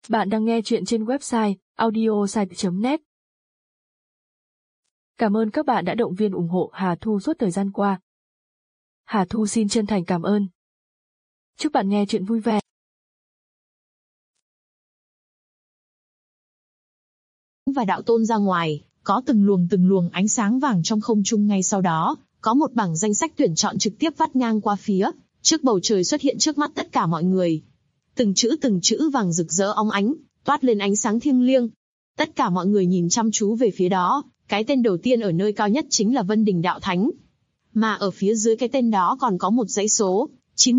Bạn đang nghe chuyện trên website audiosite.net. Cảm ơn các bạn đã động viên ủng hộ Hà Thu suốt thời gian qua. Hà Thu xin chân thành cảm ơn. Chúc bạn nghe chuyện vui vẻ. Và đạo tôn ra ngoài, có từng luồng ánh sáng vàng trong không trung. Ngay sau đó, có một bảng danh sách tuyển chọn trực tiếp vắt ngang qua phía trước bầu trời xuất hiện trước mắt tất cả mọi người. Từng chữ vàng rực rỡ óng ánh, toát lên ánh sáng thiêng liêng. Tất cả mọi người nhìn chăm chú về phía đó, cái tên đầu tiên ở nơi cao nhất chính là Vân Đình Đạo Thánh. Mà ở phía dưới cái tên đó còn có một dãy số,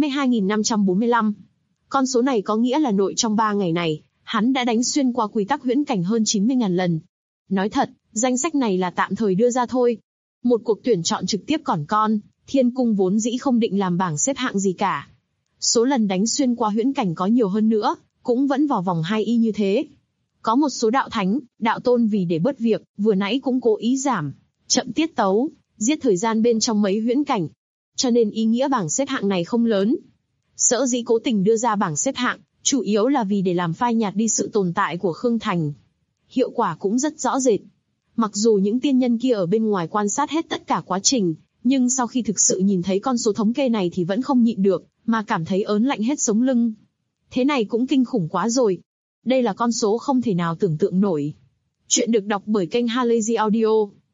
92.545. Con số này có nghĩa là nội trong 3 ngày này, hắn đã đánh xuyên qua quy tắc huyễn cảnh hơn 90.000 lần. Nói thật, danh sách này là tạm thời đưa ra thôi. Một cuộc tuyển chọn trực tiếp còn con, Thiên Cung vốn dĩ không định làm bảng xếp hạng gì cả. Số lần đánh xuyên qua huyễn cảnh có nhiều hơn nữa, cũng vẫn vào vòng 2 y như thế. Có một số đạo thánh, đạo tôn vì để bớt việc, vừa nãy cũng cố ý giảm chậm tiết tấu, giết thời gian bên trong mấy huyễn cảnh. Cho nên ý nghĩa bảng xếp hạng này không lớn. Sở dĩ cố tình đưa ra bảng xếp hạng, chủ yếu là vì để làm phai nhạt đi sự tồn tại của Khương Thành. Hiệu quả cũng rất rõ rệt. Mặc dù những tiên nhân kia ở bên ngoài quan sát hết tất cả quá trình, nhưng sau khi thực sự nhìn thấy con số thống kê này thì vẫn không nhịn được, mà cảm thấy ớn lạnh hết sống lưng. Thế này cũng kinh khủng quá rồi. Đây là con số không thể nào tưởng tượng nổi. Chuyện được đọc bởi kênh Halazy Audio.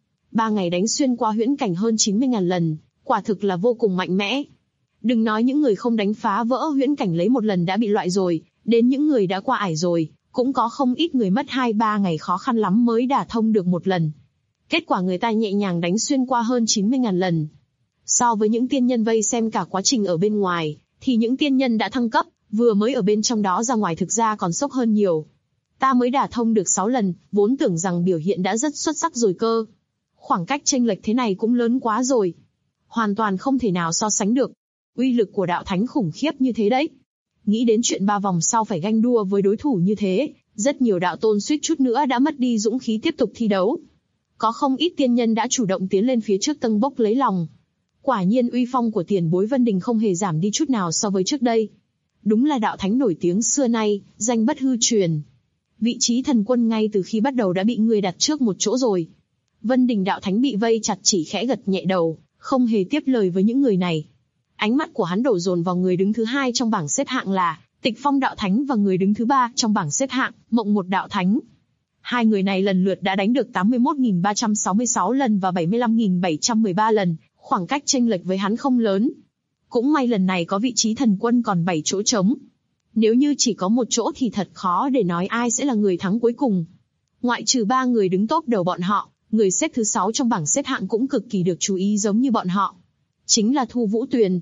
3 ngày đánh xuyên qua huyễn cảnh hơn 90.000 lần, quả thực là vô cùng mạnh mẽ. Đừng nói những người không đánh phá vỡ huyễn cảnh lấy một lần đã bị loại rồi, đến những người đã qua ải rồi, cũng có không ít người mất 2-3 ngày khó khăn lắm mới đả thông được một lần. Kết quả người ta nhẹ nhàng đánh xuyên qua hơn 90.000 lần. So với những tiên nhân vây xem cả quá trình ở bên ngoài, thì những tiên nhân đã thăng cấp, vừa mới ở bên trong đó ra ngoài thực ra còn sốc hơn nhiều. Ta mới đả thông được 6 lần, vốn tưởng rằng biểu hiện đã rất xuất sắc rồi cơ. Khoảng cách chênh lệch thế này cũng lớn quá rồi. Hoàn toàn không thể nào so sánh được. Uy lực của đạo thánh khủng khiếp như thế đấy. Nghĩ đến chuyện 3 vòng sau phải ganh đua với đối thủ như thế, rất nhiều đạo tôn suýt chút nữa đã mất đi dũng khí tiếp tục thi đấu. Có không ít tiên nhân đã chủ động tiến lên phía trước tâng bốc lấy lòng. Quả nhiên uy phong của tiền bối Vân Đình không hề giảm đi chút nào so với trước đây. Đúng là đạo thánh nổi tiếng xưa nay, danh bất hư truyền. Vị trí thần quân ngay từ khi bắt đầu đã bị người đặt trước một chỗ rồi. Vân Đình đạo thánh bị vây chặt chỉ khẽ gật nhẹ đầu, không hề tiếp lời với những người này. Ánh mắt của hắn đổ dồn vào người đứng thứ 2 trong bảng xếp hạng là Tịch Phong đạo thánh và người đứng thứ 3 trong bảng xếp hạng Mộng Một đạo thánh. Hai người này lần lượt đã đánh được 81.366 lần và 75.713 lần, khoảng cách chênh lệch với hắn không lớn. Cũng may lần này có vị trí thần quân còn 7 chỗ trống. Nếu như chỉ có một chỗ thì thật khó để nói ai sẽ là người thắng cuối cùng. Ngoại trừ 3 người đứng top đầu bọn họ, người xếp thứ 6 trong bảng xếp hạng cũng cực kỳ được chú ý giống như bọn họ. Chính là Thu Vũ Tuyền,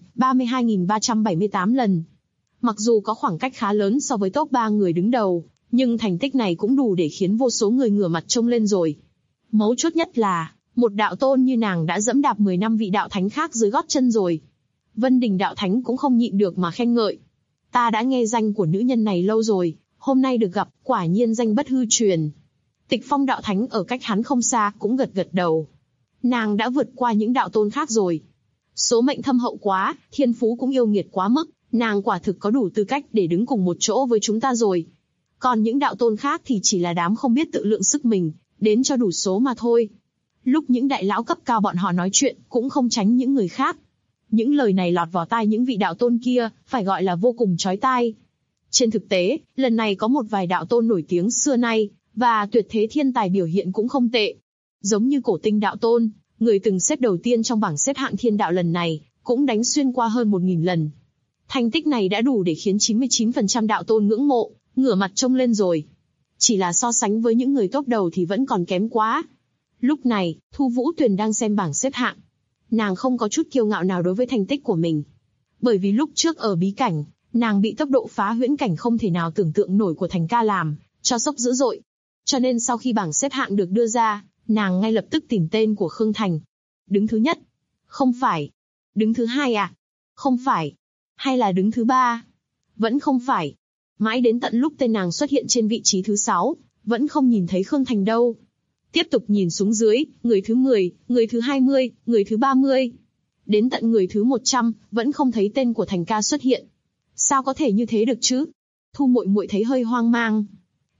32.378 lần. Mặc dù có khoảng cách khá lớn so với top 3 người đứng đầu, nhưng thành tích này cũng đủ để khiến vô số người ngửa mặt trông lên rồi. Mấu chốt nhất là, một đạo tôn như nàng đã dẫm đạp 10 năm vị đạo thánh khác dưới gót chân rồi. Vân Đình đạo thánh cũng không nhịn được mà khen ngợi. Ta đã nghe danh của nữ nhân này lâu rồi, hôm nay được gặp, quả nhiên danh bất hư truyền. Tịch Phong đạo thánh ở cách hắn không xa cũng gật gật đầu. Nàng đã vượt qua những đạo tôn khác rồi. Số mệnh thâm hậu quá, thiên phú cũng yêu nghiệt quá mức, nàng quả thực có đủ tư cách để đứng cùng một chỗ với chúng ta rồi. Còn những đạo tôn khác thì chỉ là đám không biết tự lượng sức mình, đến cho đủ số mà thôi. Lúc những đại lão cấp cao bọn họ nói chuyện, cũng không tránh những người khác. Những lời này lọt vào tai những vị đạo tôn kia, phải gọi là vô cùng chói tai. Trên thực tế, lần này có một vài đạo tôn nổi tiếng xưa nay, và tuyệt thế thiên tài biểu hiện cũng không tệ. Giống như Cổ Tinh đạo tôn, người từng xếp đầu tiên trong bảng xếp hạng thiên đạo lần này, cũng đánh xuyên qua hơn 1.000 lần. Thành tích này đã đủ để khiến 99% đạo tôn ngưỡng mộ, ngửa mặt trông lên rồi. Chỉ là so sánh với những người top đầu thì vẫn còn kém quá. Lúc này, Thu Vũ Tuyền đang xem bảng xếp hạng. Nàng không có chút kiêu ngạo nào đối với thành tích của mình. Bởi vì lúc trước ở bí cảnh, nàng bị tốc độ phá huyễn cảnh không thể nào tưởng tượng nổi của Thành Ca làm cho sốc dữ dội. Cho nên sau khi bảng xếp hạng được đưa ra, nàng ngay lập tức tìm tên của Khương Thành. Đứng thứ nhất? Không phải. Đứng thứ 2 à? Không phải. Hay là đứng thứ 3? Vẫn không phải. Mãi đến tận lúc tên nàng xuất hiện trên vị trí thứ 6, vẫn không nhìn thấy Khương Thành đâu. Tiếp tục nhìn xuống dưới, người thứ 10, người thứ 20, người thứ 30. Đến tận người thứ 100, vẫn không thấy tên của Thành Ca xuất hiện. Sao có thể như thế được chứ? Thu muội muội thấy hơi hoang mang.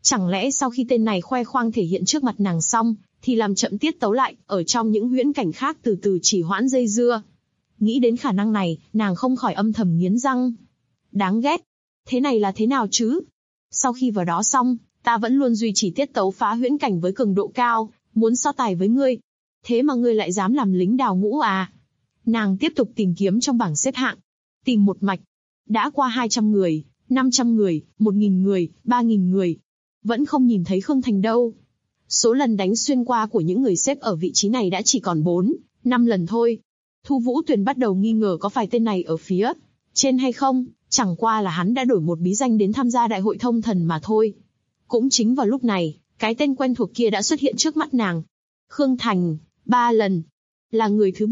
Chẳng lẽ sau khi tên này khoe khoang thể hiện trước mặt nàng xong, thì làm chậm tiết tấu lại, ở trong những huyễn cảnh khác từ từ trì hoãn dây dưa. Nghĩ đến khả năng này, nàng không khỏi âm thầm nghiến răng. Đáng ghét. Thế này là thế nào chứ? Sau khi vào đó xong, ta vẫn luôn duy trì tiết tấu phá huyễn cảnh với cường độ cao, muốn so tài với ngươi. Thế mà ngươi lại dám làm lính đào ngũ à? Nàng tiếp tục tìm kiếm trong bảng xếp hạng. Tìm một mạch. Đã qua 200 người, 500 người, 1.000 người, 3.000 người. Vẫn không nhìn thấy Khương Thành đâu. Số lần đánh xuyên qua của những người xếp ở vị trí này đã chỉ còn 4, 5 lần thôi. Thu Vũ Tuyền bắt đầu nghi ngờ có phải tên này ở phía trên hay không, chẳng qua là hắn đã đổi một bí danh đến tham gia đại hội thông thần mà thôi. Cũng chính vào lúc này, cái tên quen thuộc kia đã xuất hiện trước mắt nàng. Khương Thành, 3 lần. Là người thứ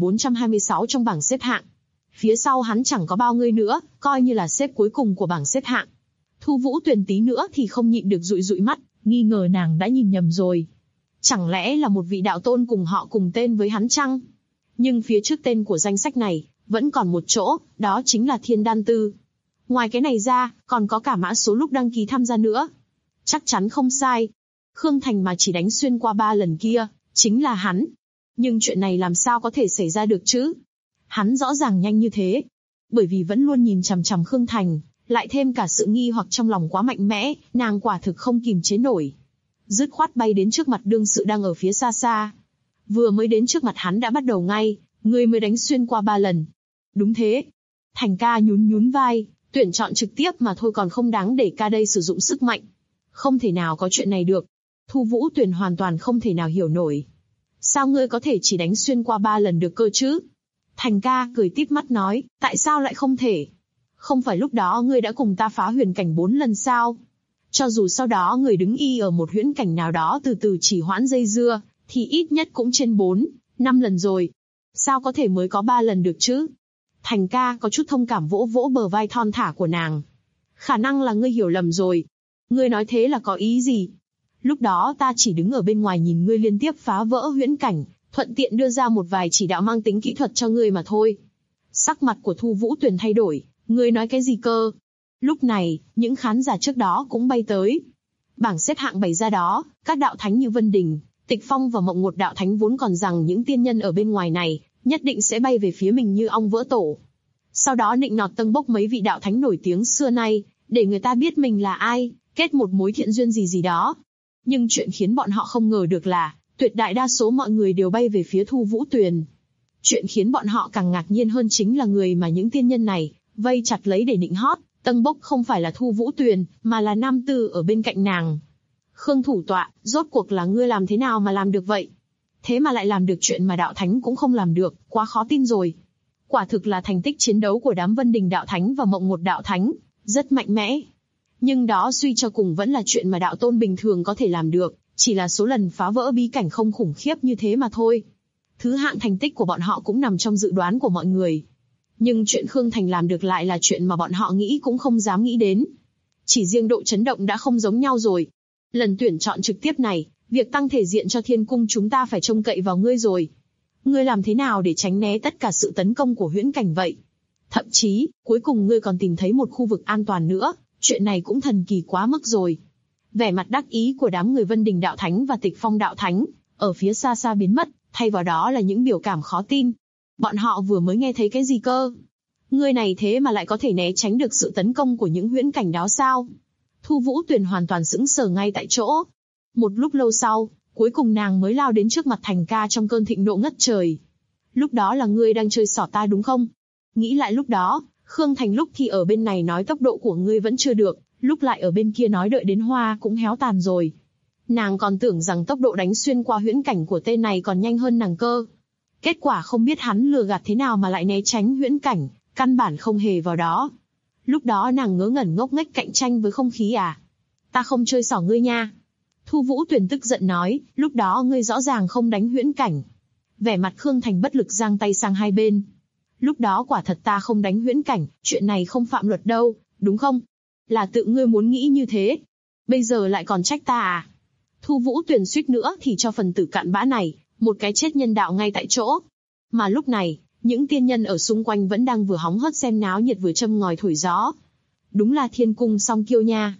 3426 trong bảng xếp hạng. Phía sau hắn chẳng có bao người nữa, coi như là xếp cuối cùng của bảng xếp hạng. Thu Vũ Tuyền tí nữa thì không nhịn được dụi dụi mắt, nghi ngờ nàng đã nhìn nhầm rồi. Chẳng lẽ là một vị đạo tôn cùng họ cùng tên với hắn chăng? Nhưng phía trước tên của danh sách này, vẫn còn một chỗ, đó chính là Thiên Đan Tư. Ngoài cái này ra, còn có cả mã số lúc đăng ký tham gia nữa. Chắc chắn không sai. Khương Thành mà chỉ đánh xuyên qua 3 lần kia, chính là hắn. Nhưng chuyện này làm sao có thể xảy ra được chứ? Hắn rõ ràng nhanh như thế. Bởi vì vẫn luôn nhìn chằm chằm Khương Thành, lại thêm cả sự nghi hoặc trong lòng quá mạnh mẽ, nàng quả thực không kìm chế nổi. Dứt khoát bay đến trước mặt đương sự đang ở phía xa xa. Vừa mới đến trước mặt hắn đã bắt đầu ngay, người mới đánh xuyên qua 3 lần. Đúng thế. Thành ca nhún nhún vai, tuyển chọn trực tiếp mà thôi còn không đáng để ca đây sử dụng sức mạnh. Không thể nào có chuyện này được. Thu Vũ Tuyền hoàn toàn không thể nào hiểu nổi. Sao ngươi có thể chỉ đánh xuyên qua 3 lần được cơ chứ? Thành ca cười tít mắt nói, tại sao lại không thể? Không phải lúc đó ngươi đã cùng ta phá huyền cảnh 4 lần sao? Cho dù sau đó ngươi đứng y ở một huyễn cảnh nào đó từ từ chỉ hoãn dây dưa, thì ít nhất cũng trên 4, 5 lần rồi. Sao có thể mới có 3 lần được chứ? Thành ca có chút thông cảm vỗ vỗ bờ vai thon thả của nàng. Khả năng là ngươi hiểu lầm rồi. Ngươi nói thế là có ý gì? Lúc đó ta chỉ đứng ở bên ngoài nhìn ngươi liên tiếp phá vỡ huyễn cảnh, thuận tiện đưa ra một vài chỉ đạo mang tính kỹ thuật cho ngươi mà thôi. Sắc mặt của Thu Vũ Tuyền thay đổi, ngươi nói cái gì cơ? Lúc này, những khán giả trước đó cũng bay tới. Bảng xếp hạng bày ra đó, các đạo thánh như Vân Đình, Tịch Phong và Mộng Ngột đạo thánh vốn còn rằng những tiên nhân ở bên ngoài này, nhất định sẽ bay về phía mình như ong vỡ tổ. Sau đó nịnh nọt tâng bốc mấy vị đạo thánh nổi tiếng xưa nay, để người ta biết mình là ai, kết một mối thiện duyên gì đó. Nhưng chuyện khiến bọn họ không ngờ được là, tuyệt đại đa số mọi người đều bay về phía Thu Vũ Tuyền. Chuyện khiến bọn họ càng ngạc nhiên hơn chính là người mà những tiên nhân này vây chặt lấy để nịnh hót, tâng bốc không phải là Thu Vũ Tuyền, mà là nam tử ở bên cạnh nàng. Khương thủ tọa, rốt cuộc là ngươi làm thế nào mà làm được vậy? Thế mà lại làm được chuyện mà đạo thánh cũng không làm được, quá khó tin rồi. Quả thực là thành tích chiến đấu của đám Vân Đình đạo thánh và Mộng Ngột đạo thánh, rất mạnh mẽ. Nhưng đó suy cho cùng vẫn là chuyện mà đạo tôn bình thường có thể làm được, chỉ là số lần phá vỡ bí cảnh không khủng khiếp như thế mà thôi. Thứ hạng thành tích của bọn họ cũng nằm trong dự đoán của mọi người. Nhưng chuyện Khương Thành làm được lại là chuyện mà bọn họ nghĩ cũng không dám nghĩ đến. Chỉ riêng độ chấn động đã không giống nhau rồi. Lần tuyển chọn trực tiếp này, việc tăng thể diện cho thiên cung chúng ta phải trông cậy vào ngươi rồi. Ngươi làm thế nào để tránh né tất cả sự tấn công của huyễn cảnh vậy? Thậm chí, cuối cùng ngươi còn tìm thấy một khu vực an toàn nữa, chuyện này cũng thần kỳ quá mức rồi. Vẻ mặt đắc ý của đám người Vân Đình đạo thánh và Tịch Phong đạo thánh, ở phía xa xa biến mất, thay vào đó là những biểu cảm khó tin. Bọn họ vừa mới nghe thấy cái gì cơ? Ngươi này thế mà lại có thể né tránh được sự tấn công của những huyễn cảnh đó sao? Thu Vũ Tuyền hoàn toàn sững sờ ngay tại chỗ. Một lúc lâu sau, cuối cùng nàng mới lao đến trước mặt Thành ca trong cơn thịnh nộ ngất trời. Lúc đó là ngươi đang chơi xỏ ta đúng không? Nghĩ lại lúc đó, Khương Thành lúc thì ở bên này nói tốc độ của ngươi vẫn chưa được, lúc lại ở bên kia nói đợi đến hoa cũng héo tàn rồi. Nàng còn tưởng rằng tốc độ đánh xuyên qua huyễn cảnh của tên này còn nhanh hơn nàng cơ. Kết quả không biết hắn lừa gạt thế nào mà lại né tránh huyễn cảnh, căn bản không hề vào đó. Lúc đó nàng ngớ ngẩn ngốc nghếch cạnh tranh với không khí à? Ta không chơi xỏ ngươi nha. Thu Vũ Tuyền tức giận nói, lúc đó ngươi rõ ràng không đánh huyễn cảnh. Vẻ mặt Khương Thành bất lực giang tay sang hai bên. Lúc đó quả thật ta không đánh huyễn cảnh, chuyện này không phạm luật đâu, đúng không? Là tự ngươi muốn nghĩ như thế. Bây giờ lại còn trách ta à? Thu Vũ Tuyền suýt nữa thì cho phần tử cặn bã này một cái chết nhân đạo ngay tại chỗ. Mà lúc này, những tiên nhân ở xung quanh vẫn đang vừa hóng hớt xem náo nhiệt vừa châm ngòi thổi gió. Đúng là thiên cung song kiêu nha.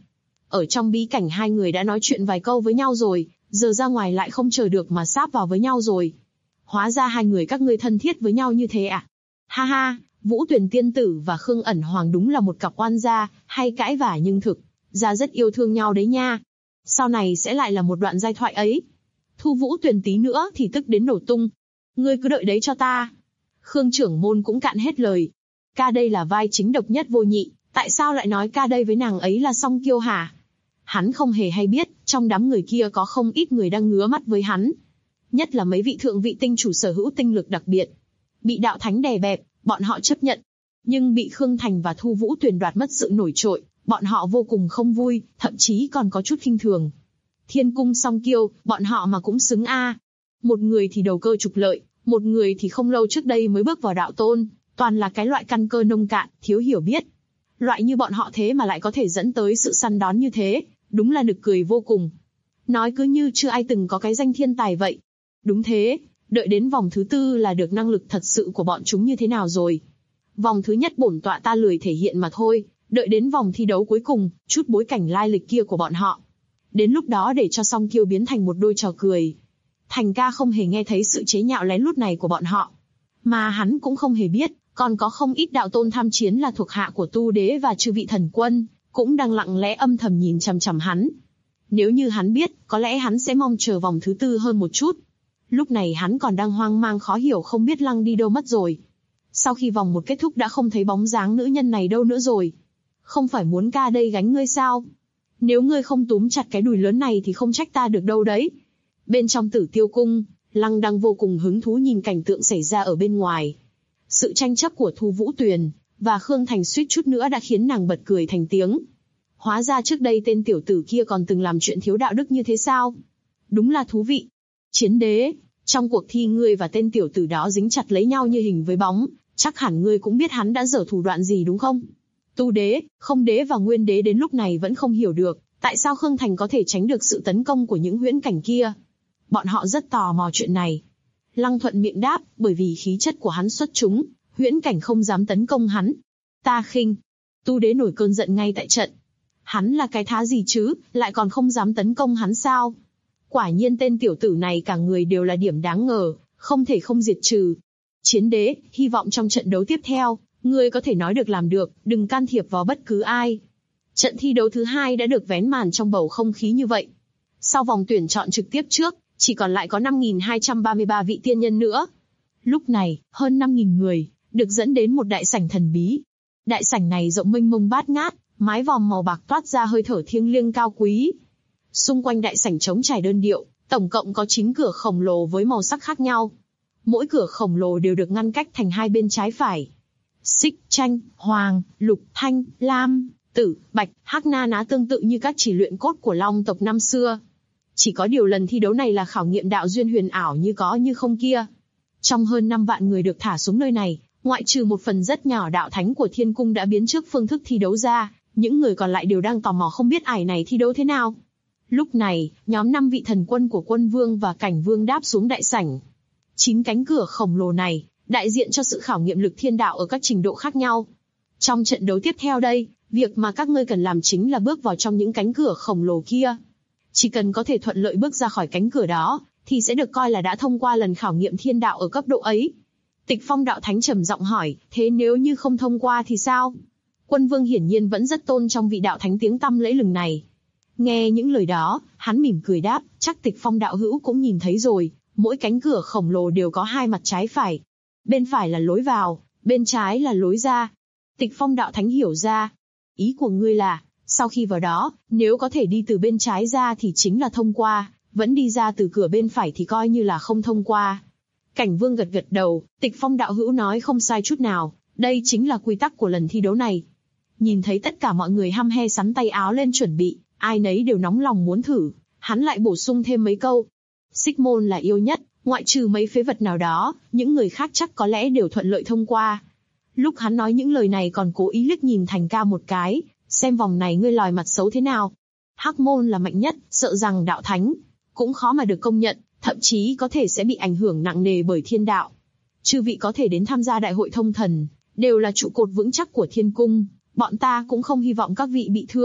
Ở trong bí cảnh hai người đã nói chuyện vài câu với nhau rồi, giờ ra ngoài lại không chờ được mà sáp vào với nhau rồi. Hóa ra hai người các ngươi thân thiết với nhau như thế à? Ha ha, Vũ Tuyền tiên tử và Khương Ẩn Hoàng đúng là một cặp oan gia, hay cãi vả nhưng thực ra rất yêu thương nhau đấy nha. Sau này sẽ lại là một đoạn giai thoại ấy. Thu Vũ Tuyền tí nữa thì tức đến nổ tung. Ngươi cứ đợi đấy cho ta. Khương trưởng môn cũng cạn hết lời. Ca đây là vai chính độc nhất vô nhị, tại sao lại nói ca đây với nàng ấy là song kiêu hả? Hắn không hề hay biết, trong đám người kia có không ít người đang ngứa mắt với hắn. Nhất là mấy vị thượng vị tinh chủ sở hữu tinh lực đặc biệt. Bị đạo thánh đè bẹp, bọn họ chấp nhận. Nhưng bị Khương Thành và Thu Vũ Tuyền đoạt mất sự nổi trội, bọn họ vô cùng không vui, thậm chí còn có chút khinh thường. Thiên cung song kiêu, bọn họ mà cũng xứng a. Một người thì đầu cơ trục lợi, một người thì không lâu trước đây mới bước vào đạo tôn, toàn là cái loại căn cơ nông cạn, thiếu hiểu biết. Loại như bọn họ thế mà lại có thể dẫn tới sự săn đón như thế, đúng là nực cười vô cùng. Nói cứ như chưa ai từng có cái danh thiên tài vậy. Đúng thế, đợi đến vòng thứ tư là được năng lực thật sự của bọn chúng như thế nào rồi. Vòng thứ nhất bổn tọa ta lười thể hiện mà thôi, đợi đến vòng thi đấu cuối cùng, chút bối cảnh lai lịch kia của bọn họ. Đến lúc đó để cho song kiêu biến thành một đôi trò cười. Thành ca không hề nghe thấy sự chế nhạo lén lút này của bọn họ. Mà hắn cũng không hề biết, còn có không ít đạo tôn tham chiến là thuộc hạ của Tu Đế và chư vị thần quân, cũng đang lặng lẽ âm thầm nhìn chằm chằm hắn. Nếu như hắn biết, có lẽ hắn sẽ mong chờ vòng thứ tư hơn một chút. Lúc này hắn còn đang hoang mang khó hiểu không biết Lăng đi đâu mất rồi. Sau khi vòng một kết thúc đã không thấy bóng dáng nữ nhân này đâu nữa rồi. Không phải muốn ca đây gánh ngươi sao? Nếu ngươi không túm chặt cái đùi lớn này thì không trách ta được đâu đấy. Bên trong Tử Tiêu cung, Lăng đang vô cùng hứng thú nhìn cảnh tượng xảy ra ở bên ngoài. Sự tranh chấp của Thu Vũ Tuyền và Khương Thành suýt chút nữa đã khiến nàng bật cười thành tiếng. Hóa ra trước đây tên tiểu tử kia còn từng làm chuyện thiếu đạo đức như thế sao? Đúng là thú vị. Chiến đế, trong cuộc thi ngươi và tên tiểu tử đó dính chặt lấy nhau như hình với bóng, chắc hẳn ngươi cũng biết hắn đã dở thủ đoạn gì đúng không? Tu đế, không đế và nguyên đế đến lúc này vẫn không hiểu được, tại sao Khương Thành có thể tránh được sự tấn công của những huyễn cảnh kia. Bọn họ rất tò mò chuyện này. Lăng thuận miệng đáp, bởi vì khí chất của hắn xuất chúng, huyễn cảnh không dám tấn công hắn. Ta khinh. Tu đế nổi cơn giận ngay tại trận. Hắn là cái thá gì chứ, lại còn không dám tấn công hắn sao? Quả nhiên tên tiểu tử này cả người đều là điểm đáng ngờ, không thể không diệt trừ. Chiến đế, hy vọng trong trận đấu tiếp theo, ngươi có thể nói được làm được, đừng can thiệp vào bất cứ ai. Trận thi đấu thứ hai đã được vén màn trong bầu không khí như vậy. Sau vòng tuyển chọn trực tiếp trước, chỉ còn lại có 5.233 vị tiên nhân nữa. Lúc này, hơn 5.000 người, được dẫn đến một đại sảnh thần bí. Đại sảnh này rộng mênh mông bát ngát, mái vòm màu bạc toát ra hơi thở thiêng liêng cao quý. Xung quanh đại sảnh trống trải đơn điệu, tổng cộng có 9 cửa khổng lồ với màu sắc khác nhau. Mỗi cửa khổng lồ đều được ngăn cách thành hai bên trái phải. Xích, tranh, hoàng, lục, thanh, lam, tử, bạch, hắc na ná tương tự như các chỉ luyện cốt của Long tộc năm xưa. Chỉ có điều lần thi đấu này là khảo nghiệm đạo duyên huyền ảo như có như không kia. Trong hơn 5 vạn người được thả xuống nơi này, ngoại trừ một phần rất nhỏ đạo thánh của thiên cung đã biến trước phương thức thi đấu ra, những người còn lại đều đang tò mò không biết ải này thi đấu thế nào. Lúc này, nhóm 5 vị thần quân của quân vương và cảnh vương đáp xuống đại sảnh. 9 cánh cửa khổng lồ này, đại diện cho sự khảo nghiệm lực thiên đạo ở các trình độ khác nhau. Trong trận đấu tiếp theo đây, việc mà các ngươi cần làm chính là bước vào trong những cánh cửa khổng lồ kia. Chỉ cần có thể thuận lợi bước ra khỏi cánh cửa đó, thì sẽ được coi là đã thông qua lần khảo nghiệm thiên đạo ở cấp độ ấy. Tịch Phong đạo thánh trầm giọng hỏi, thế nếu như không thông qua thì sao? Quân vương hiển nhiên vẫn rất tôn trong vị đạo thánh tiếng tăm lẫy lừng này. Nghe những lời đó, hắn mỉm cười đáp, chắc Tịch Phong đạo hữu cũng nhìn thấy rồi, mỗi cánh cửa khổng lồ đều có hai mặt trái phải. Bên phải là lối vào, bên trái là lối ra. Tịch Phong đạo thánh hiểu ra. Ý của ngươi là, sau khi vào đó, nếu có thể đi từ bên trái ra thì chính là thông qua, vẫn đi ra từ cửa bên phải thì coi như là không thông qua. Cảnh vương gật gật đầu, Tịch Phong đạo hữu nói không sai chút nào, đây chính là quy tắc của lần thi đấu này. Nhìn thấy tất cả mọi người hăm he sắn tay áo lên chuẩn bị, ai nấy đều nóng lòng muốn thử, hắn lại bổ sung thêm mấy câu. Xích môn là yêu nhất, ngoại trừ mấy phế vật nào đó, những người khác chắc có lẽ đều thuận lợi thông qua. Lúc hắn nói những lời này còn cố ý liếc nhìn Thành Ca một cái, xem vòng này ngươi lòi mặt xấu thế nào. Hắc môn là mạnh nhất, sợ rằng đạo thánh cũng khó mà được công nhận, thậm chí có thể sẽ bị ảnh hưởng nặng nề bởi thiên đạo. Chư vị có thể đến tham gia đại hội thông thần, đều là trụ cột vững chắc của thiên cung, bọn ta cũng không hy vọng các vị bị thương,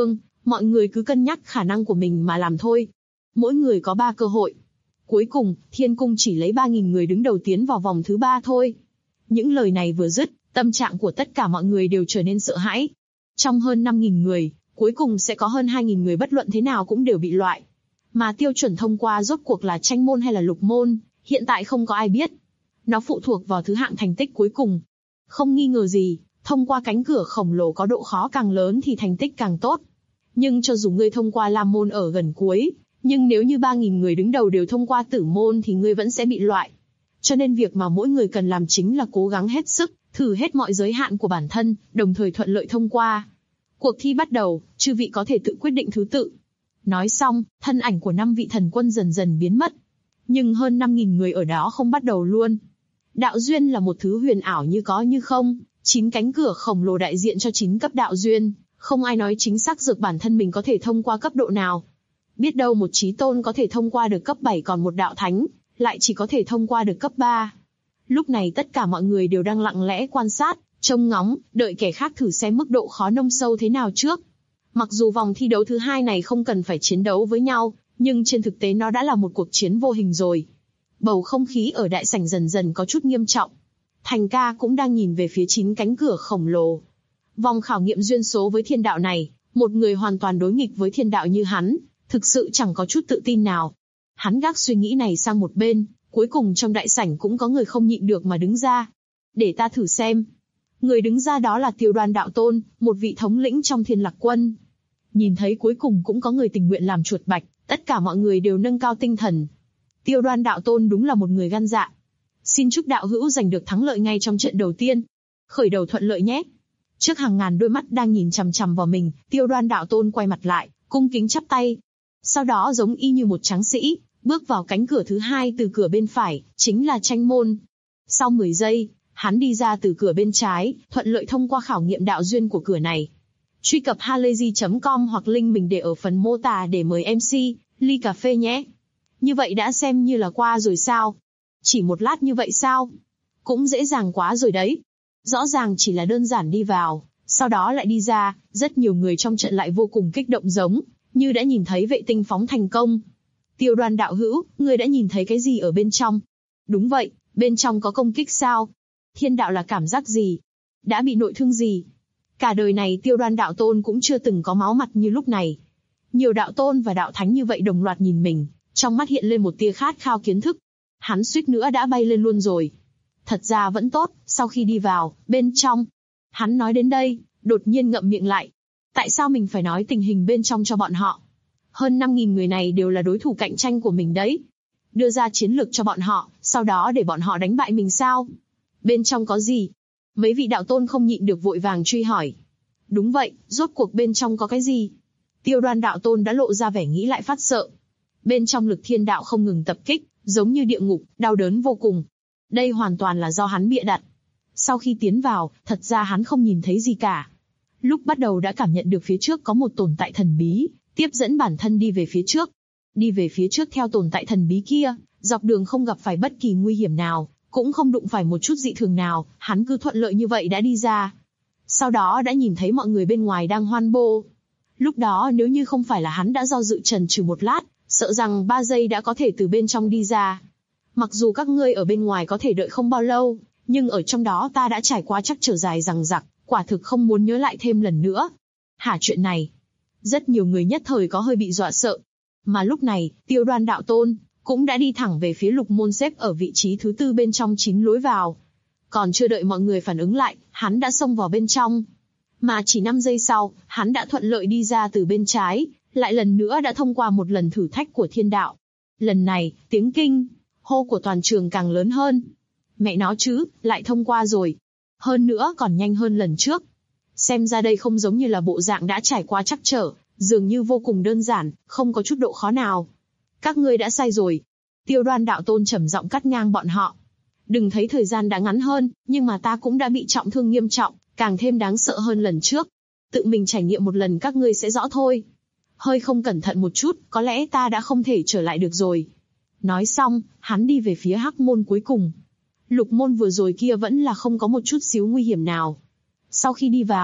Mọi người cứ cân nhắc khả năng của mình mà làm thôi. Mỗi người có 3 cơ hội. Cuối cùng, thiên cung chỉ lấy 3.000 người đứng đầu tiến vào vòng thứ 3 thôi. Những lời này vừa dứt, tâm trạng của tất cả mọi người đều trở nên sợ hãi. Trong hơn 5.000 người, cuối cùng sẽ có hơn 2.000 người bất luận thế nào cũng đều bị loại. Mà tiêu chuẩn thông qua rốt cuộc là tranh môn hay là lục môn, hiện tại không có ai biết. Nó phụ thuộc vào thứ hạng thành tích cuối cùng. Không nghi ngờ gì, thông qua cánh cửa khổng lồ có độ khó càng lớn thì thành tích càng tốt. Nhưng cho dù ngươi thông qua lam môn ở gần cuối, nhưng nếu như 3.000 người đứng đầu đều thông qua tử môn thì ngươi vẫn sẽ bị loại. Cho nên việc mà mỗi người cần làm chính là cố gắng hết sức, thử hết mọi giới hạn của bản thân, đồng thời thuận lợi thông qua. Cuộc thi bắt đầu, chư vị có thể tự quyết định thứ tự. Nói xong, thân ảnh của 5 vị thần quân dần dần biến mất. Nhưng hơn 5.000 người ở đó không bắt đầu luôn. Đạo duyên là một thứ huyền ảo như có như không, 9 cánh cửa khổng lồ đại diện cho 9 cấp đạo duyên, không ai nói chính xác được bản thân mình có thể thông qua cấp độ nào. Biết đâu một chí tôn có thể thông qua được cấp 7 còn một đạo thánh, lại chỉ có thể thông qua được cấp 3. Lúc này tất cả mọi người đều đang lặng lẽ quan sát, trông ngóng, đợi kẻ khác thử xem mức độ khó nông sâu thế nào trước. Mặc dù vòng thi đấu thứ 2 này không cần phải chiến đấu với nhau, nhưng trên thực tế nó đã là một cuộc chiến vô hình rồi. Bầu không khí ở đại sảnh dần dần có chút nghiêm trọng. Thành ca cũng đang nhìn về phía 9 cánh cửa khổng lồ. Vòng khảo nghiệm duyên số với thiên đạo này, một người hoàn toàn đối nghịch với thiên đạo như hắn, thực sự chẳng có chút tự tin nào. Hắn gác suy nghĩ này sang một bên, cuối cùng trong đại sảnh cũng có người không nhịn được mà đứng ra. Để ta thử xem. Người đứng ra đó là Tiêu Đoan đạo tôn, một vị thống lĩnh trong Thiên Lạc Quân. Nhìn thấy cuối cùng cũng có người tình nguyện làm chuột bạch, tất cả mọi người đều nâng cao tinh thần. Tiêu Đoan đạo tôn đúng là một người gan dạ. Xin chúc đạo hữu giành được thắng lợi ngay trong trận đầu tiên. Khởi đầu thuận lợi nhé. Trước hàng ngàn đôi mắt đang nhìn chằm chằm vào mình, Tiêu Đoan đạo tôn quay mặt lại, cung kính chắp tay. Sau đó giống y như một tráng sĩ, bước vào cánh cửa thứ 2 từ cửa bên phải, chính là tranh môn. Sau 10 giây, hắn đi ra từ cửa bên trái, thuận lợi thông qua khảo nghiệm đạo duyên của cửa này. Truy cập halayzi.com hoặc link mình để ở phần mô tả để mời MC, ly cà phê nhé. Như vậy đã xem như là qua rồi sao? Chỉ một lát như vậy sao? Cũng dễ dàng quá rồi đấy. Rõ ràng chỉ là đơn giản đi vào, sau đó lại đi ra, rất nhiều người trong trận lại vô cùng kích động giống như đã nhìn thấy vệ tinh phóng thành công. Tiêu Đoan đạo hữu, ngươi đã nhìn thấy cái gì ở bên trong? Đúng vậy, bên trong có công kích sao? Thiên đạo là cảm giác gì? Đã bị nội thương gì? Cả đời này Tiêu Đoan đạo tôn cũng chưa từng có máu mặt như lúc này. Nhiều đạo tôn và đạo thánh như vậy đồng loạt nhìn mình, trong mắt hiện lên một tia khát khao kiến thức. Hắn suýt nữa đã bay lên luôn rồi. Thật ra vẫn tốt, sau khi đi vào, bên trong. Hắn nói đến đây, đột nhiên ngậm miệng lại. Tại sao mình phải nói tình hình bên trong cho bọn họ? Hơn 5.000 người này đều là đối thủ cạnh tranh của mình đấy. Đưa ra chiến lược cho bọn họ, sau đó để bọn họ đánh bại mình sao? Bên trong có gì? Mấy vị đạo tôn không nhịn được vội vàng truy hỏi. Đúng vậy, rốt cuộc bên trong có cái gì? Tiêu Đoan đạo tôn đã lộ ra vẻ nghĩ lại phát sợ. Bên trong lực thiên đạo không ngừng tập kích, giống như địa ngục, đau đớn vô cùng. Đây hoàn toàn là do hắn bịa đặt. Sau khi tiến vào, thật ra hắn không nhìn thấy gì cả. Lúc bắt đầu đã cảm nhận được phía trước có một tồn tại thần bí, tiếp dẫn bản thân đi về phía trước. Đi về phía trước theo tồn tại thần bí kia, dọc đường không gặp phải bất kỳ nguy hiểm nào, cũng không đụng phải một chút dị thường nào, hắn cứ thuận lợi như vậy đã đi ra. Sau đó đã nhìn thấy mọi người bên ngoài đang hoan hô. Lúc đó nếu như không phải là hắn đã do dự chần chừ một lát, sợ rằng 3 giây đã có thể từ bên trong đi ra. Mặc dù các ngươi ở bên ngoài có thể đợi không bao lâu, nhưng ở trong đó ta đã trải qua trắc trở dài dằng dặc, quả thực không muốn nhớ lại thêm lần nữa. Hả, chuyện này? Rất nhiều người nhất thời có hơi bị dọa sợ. Mà lúc này, Tiêu Đoan đạo tôn cũng đã đi thẳng về phía lục môn xếp ở vị trí thứ 4 bên trong 9 lối vào. Còn chưa đợi mọi người phản ứng lại, hắn đã xông vào bên trong. Mà chỉ 5 giây sau, hắn đã thuận lợi đi ra từ bên trái, lại lần nữa đã thông qua một lần thử thách của thiên đạo. Lần này, tiếng kinh hô của toàn trường càng lớn hơn. Mẹ nó chứ, lại thông qua rồi. Hơn nữa còn nhanh hơn lần trước. Xem ra đây không giống như là bộ dạng đã trải qua trắc trở, dường như vô cùng đơn giản, không có chút độ khó nào. Các ngươi đã sai rồi. Tiêu Đoan đạo tôn trầm giọng cắt ngang bọn họ. Đừng thấy thời gian đã ngắn hơn, nhưng mà ta cũng đã bị trọng thương nghiêm trọng, càng thêm đáng sợ hơn lần trước. Tự mình trải nghiệm một lần các ngươi sẽ rõ thôi. Hơi không cẩn thận một chút, có lẽ ta đã không thể trở lại được rồi. Nói xong, hắn đi về phía hắc môn cuối cùng. Lục môn vừa rồi kia vẫn là không có một chút xíu nguy hiểm nào. Sau khi đi vào,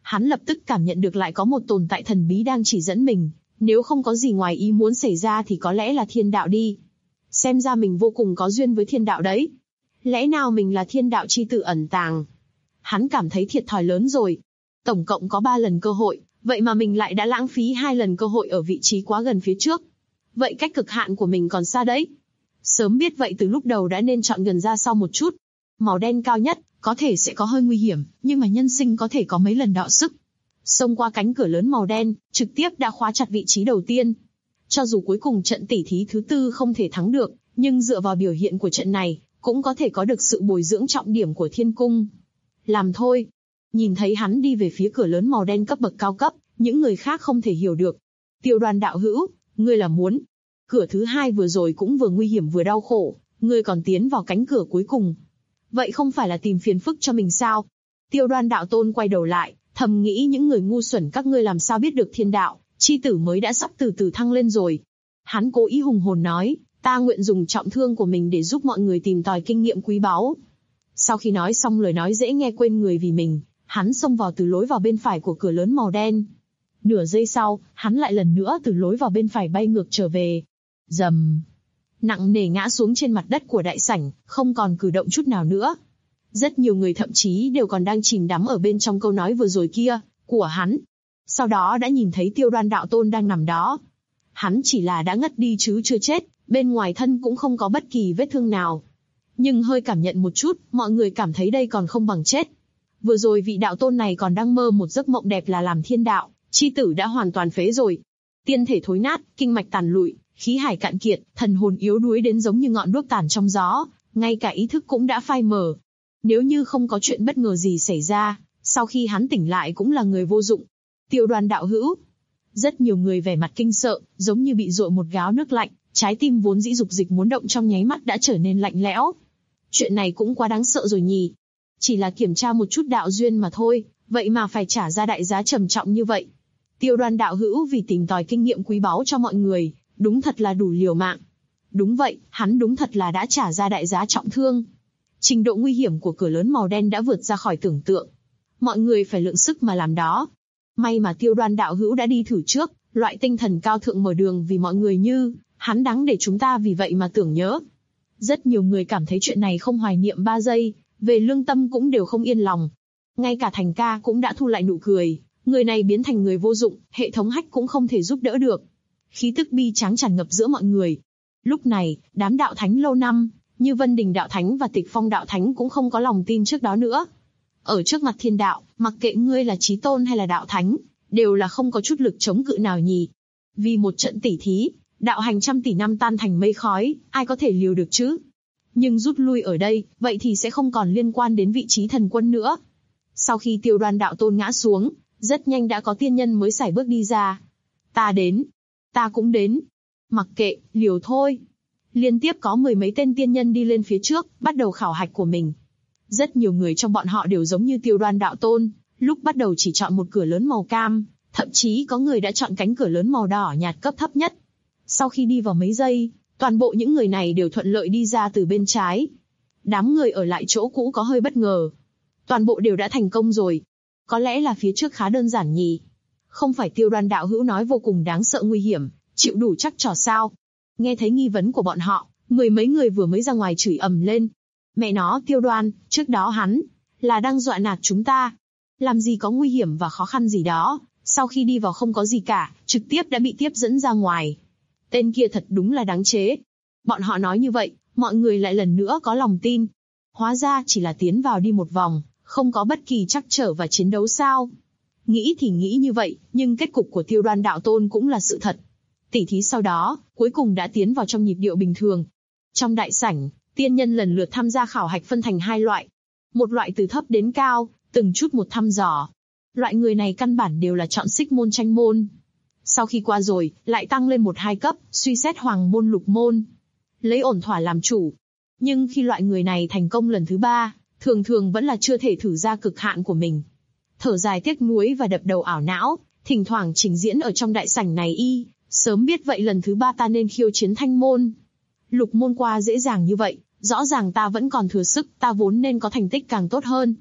Hắn lập tức cảm nhận được lại có một tồn tại thần bí đang chỉ dẫn mình, nếu không có gì ngoài ý muốn xảy ra thì có lẽ là thiên đạo đi. Xem ra mình vô cùng có duyên với thiên đạo đấy. Lẽ nào mình là thiên đạo chi tử ẩn tàng? Hắn cảm thấy thiệt thòi lớn rồi. Tổng cộng có 3 lần cơ hội, vậy mà mình lại đã lãng phí 2 lần cơ hội ở vị trí quá gần phía trước. Vậy cách cực hạn của mình còn xa đấy. Sớm biết vậy từ lúc đầu đã nên chọn gần ra sau một chút. Màu đen cao nhất, có thể sẽ có hơi nguy hiểm, nhưng mà nhân sinh có thể có mấy lần đọ sức. Xông qua cánh cửa lớn màu đen, trực tiếp đã khóa chặt vị trí đầu tiên. Cho dù cuối cùng trận tỉ thí thứ 4 không thể thắng được, nhưng dựa vào biểu hiện của trận này, cũng có thể có được sự bồi dưỡng trọng điểm của thiên cung. Làm thôi. Nhìn thấy hắn đi về phía cửa lớn màu đen cấp bậc cao cấp, những người khác không thể hiểu được. Tiêu Đoan đạo hữu, ngươi là muốn. Cửa thứ 2 vừa rồi cũng vừa nguy hiểm vừa đau khổ, ngươi còn tiến vào cánh cửa cuối cùng. Vậy không phải là tìm phiền phức cho mình sao? Tiêu Đoan đạo tôn quay đầu lại, thầm nghĩ những người ngu xuẩn các ngươi làm sao biết được thiên đạo, chi tử mới đã sắp từ từ thăng lên rồi. Hắn cố ý hùng hồn nói, ta nguyện dùng trọng thương của mình để giúp mọi người tìm tòi kinh nghiệm quý báu. Sau khi nói xong lời nói dễ nghe quên người vì mình, hắn xông vào từ lối vào bên phải của cửa lớn màu đen. Nửa giây sau, hắn lại lần nữa từ lối vào bên phải bay ngược trở về. Rầm. Nặng nề ngã xuống trên mặt đất của đại sảnh, không còn cử động chút nào nữa. Rất nhiều người thậm chí đều còn đang chìm đắm ở bên trong câu nói vừa rồi kia, của hắn. Sau đó đã nhìn thấy Tiêu Đoan đạo tôn đang nằm đó. Hắn chỉ là đã ngất đi chứ chưa chết, bên ngoài thân cũng không có bất kỳ vết thương nào. Nhưng hơi cảm nhận một chút, mọi người cảm thấy đây còn không bằng chết. Vừa rồi vị đạo tôn này còn đang mơ một giấc mộng đẹp là làm thiên đạo, chi tử đã hoàn toàn phế rồi. Tiên thể thối nát, kinh mạch tàn lụi, khí hải cạn kiệt, thần hồn yếu đuối đến giống như ngọn đuốc tàn trong gió, ngay cả ý thức cũng đã phai mờ. Nếu như không có chuyện bất ngờ gì xảy ra, sau khi hắn tỉnh lại cũng là người vô dụng. Tiêu Đoan đạo hữu. Rất nhiều người vẻ mặt kinh sợ, giống như bị dội một gáo nước lạnh, trái tim vốn dĩ dục dịch muốn động trong nháy mắt đã trở nên lạnh lẽo. Chuyện này cũng quá đáng sợ rồi nhỉ. Chỉ là kiểm tra một chút đạo duyên mà thôi, vậy mà phải trả ra đại giá trầm trọng như vậy. Tiêu Đoan đạo hữu vì tìm tòi kinh nghiệm quý báu cho mọi người, đúng thật là đủ liều mạng. Đúng vậy, hắn đúng thật là đã trả ra đại giá trọng thương. Trình độ nguy hiểm của cửa lớn màu đen đã vượt ra khỏi tưởng tượng. Mọi người phải lượng sức mà làm đó. May mà Tiêu Đoan đạo hữu đã đi thử trước, loại tinh thần cao thượng mở đường vì mọi người như hắn đáng để chúng ta vì vậy mà tưởng nhớ. Rất nhiều người cảm thấy chuyện này không hoài niệm 3 giây, về lương tâm cũng đều không yên lòng. Ngay cả Thành ca cũng đã thu lại nụ cười, người này biến thành người vô dụng, hệ thống hack cũng không thể giúp đỡ được. Khí tức bi tráng tràn ngập giữa mọi người. Lúc này, đám đạo thánh lâu năm, như Vân Đình đạo thánh và Tịch Phong đạo thánh cũng không có lòng tin trước đó nữa. Ở trước mặt thiên đạo, mặc kệ ngươi là chí tôn hay là đạo thánh, đều là không có chút lực chống cự nào nhỉ. Vì một trận tỉ thí, đạo hành trăm tỷ năm tan thành mây khói, ai có thể liều được chứ? Nhưng rút lui ở đây, vậy thì sẽ không còn liên quan đến vị trí thần quân nữa. Sau khi Tiêu Đoan đạo tôn ngã xuống, rất nhanh đã có tiên nhân mới sải bước đi ra. Ta đến. Ta cũng đến. Mặc kệ, liều thôi. Liên tiếp có 10 mấy tên tiên nhân đi lên phía trước, bắt đầu khảo hạch của mình. Rất nhiều người trong bọn họ đều giống như Tiêu Đoan đạo tôn, lúc bắt đầu chỉ chọn một cửa lớn màu cam, thậm chí có người đã chọn cánh cửa lớn màu đỏ nhạt cấp thấp nhất. Sau khi đi vào mấy giây, toàn bộ những người này đều thuận lợi đi ra từ bên trái. Đám người ở lại chỗ cũ có hơi bất ngờ. Toàn bộ đều đã thành công rồi. Có lẽ là phía trước khá đơn giản nhỉ. Không phải Tiêu Đoan đạo hữu nói vô cùng đáng sợ nguy hiểm, chịu đủ chắc trò sao? Nghe thấy nghi vấn của bọn họ, 10 mấy người vừa mới ra ngoài chửi ầm lên. Mẹ nó, Tiêu Đoan, trước đó hắn là đang dọa nạt chúng ta. Làm gì có nguy hiểm và khó khăn gì đó, sau khi đi vào không có gì cả, trực tiếp đã bị tiếp dẫn ra ngoài. Tên kia thật đúng là đáng chế. Bọn họ nói như vậy, mọi người lại lần nữa có lòng tin. Hóa ra chỉ là tiến vào đi một vòng, không có bất kỳ trắc trở và chiến đấu sao. Nghĩ thì nghĩ như vậy, nhưng kết cục của Tiêu Đoan đạo tôn cũng là sự thật. Tỉ thí sau đó, cuối cùng đã tiến vào trong nhịp điệu bình thường. Trong đại sảnh, tiên nhân lần lượt tham gia khảo hạch phân thành 2 loại. Một loại từ thấp đến cao, từng chút một thăm dò. Loại người này căn bản đều là chọn xích môn tranh môn. Sau khi qua rồi, lại tăng lên 1-2 cấp, suy xét hoàng môn lục môn. Lấy ổn thỏa làm chủ. Nhưng khi loại người này thành công lần thứ 3, thường thường vẫn là chưa thể thử ra cực hạn của mình. Thở dài tiếc nuối và đập đầu ảo não, thỉnh thoảng trình diễn ở trong đại sảnh này sớm biết vậy lần thứ 3 ta nên khiêu chiến thanh môn. Lục môn qua dễ dàng như vậy, rõ ràng ta vẫn còn thừa sức, ta vốn nên có thành tích càng tốt hơn.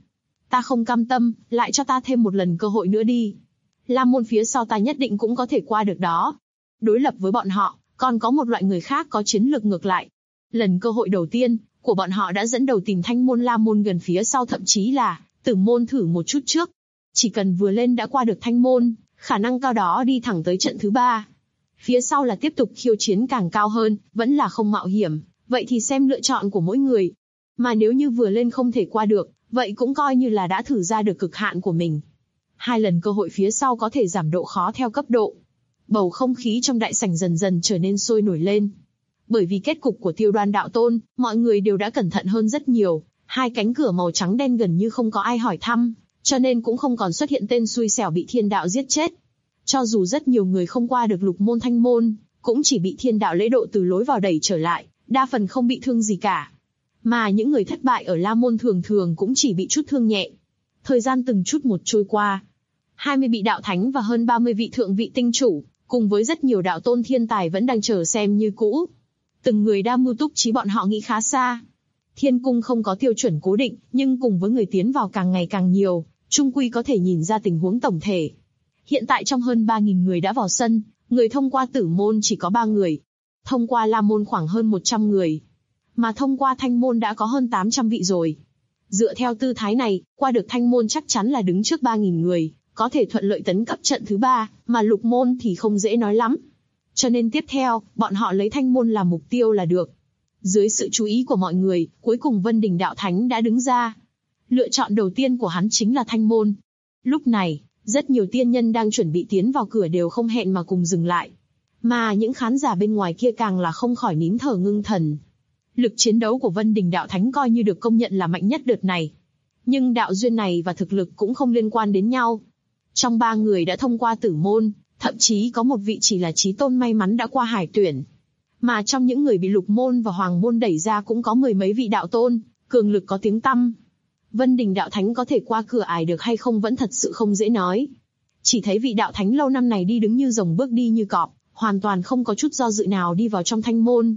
Ta không cam tâm, lại cho ta thêm một lần cơ hội nữa đi. Lam môn phía sau ta nhất định cũng có thể qua được đó. Đối lập với bọn họ, còn có một loại người khác có chiến lược ngược lại. Lần cơ hội đầu tiên của bọn họ đã dẫn đầu tìm Thanh môn Lam môn gần phía sau, thậm chí là Tử môn thử một chút trước. Chỉ cần vừa lên đã qua được Thanh môn, khả năng cao đó đi thẳng tới trận thứ 3. Phía sau là tiếp tục khiêu chiến càng cao hơn, vẫn là không mạo hiểm, vậy thì xem lựa chọn của mỗi người. Mà nếu như vừa lên không thể qua được, vậy cũng coi như là đã thử ra được cực hạn của mình. 2 lần cơ hội phía sau có thể giảm độ khó theo cấp độ. Bầu không khí trong đại sảnh dần dần trở nên sôi nổi lên. Bởi vì kết cục của Tiêu Đoan đạo tôn, mọi người đều đã cẩn thận hơn rất nhiều. 2 cánh cửa màu trắng đen gần như không có ai hỏi thăm, cho nên cũng không còn xuất hiện tên xui xẻo bị thiên đạo giết chết. Cho dù rất nhiều người không qua được lục môn thanh môn, cũng chỉ bị thiên đạo lễ độ từ lối vào đẩy trở lại, đa phần không bị thương gì cả. Mà những người thất bại ở La môn thường thường cũng chỉ bị chút thương nhẹ. Thời gian từng chút một trôi qua. 20 vị đạo thánh và hơn 30 vị thượng vị tinh chủ, cùng với rất nhiều đạo tôn thiên tài vẫn đang chờ xem như cũ. Từng người đa mưu túc trí, bọn họ nghĩ khá xa. Thiên cung không có tiêu chuẩn cố định, nhưng cùng với người tiến vào càng ngày càng nhiều, chung quy có thể nhìn ra tình huống tổng thể. Hiện tại trong hơn 3.000 người đã vào sân, người thông qua tử môn chỉ có 3 người. Thông qua La môn khoảng hơn 100 người. Mà thông qua thanh môn đã có hơn 800 vị rồi. Dựa theo tư thái này, qua được thanh môn chắc chắn là đứng trước 3.000 người, có thể thuận lợi tấn cấp trận thứ 3, mà lục môn thì không dễ nói lắm. Cho nên tiếp theo, bọn họ lấy thanh môn làm mục tiêu là được. Dưới sự chú ý của mọi người, cuối cùng Vân Đình đạo thánh đã đứng ra. Lựa chọn đầu tiên của hắn chính là thanh môn. Lúc này, rất nhiều tiên nhân đang chuẩn bị tiến vào cửa đều không hẹn mà cùng dừng lại. Mà những khán giả bên ngoài kia càng là không khỏi nín thở ngưng thần. Lực chiến đấu của Vân Đình đạo thánh coi như được công nhận là mạnh nhất đợt này. Nhưng đạo duyên này và thực lực cũng không liên quan đến nhau. Trong 3 người đã thông qua tử môn, thậm chí có một vị chỉ là chí tôn may mắn đã qua hải tuyển. Mà trong những người bị lục môn và hoàng môn đẩy ra cũng có 10 mấy vị đạo tôn, cường lực có tiếng tăm. Vân Đình đạo thánh có thể qua cửa ải được hay không vẫn thật sự không dễ nói. Chỉ thấy vị đạo thánh lâu năm này đi đứng như rồng bước đi như cọp, hoàn toàn không có chút do dự nào đi vào trong thanh môn.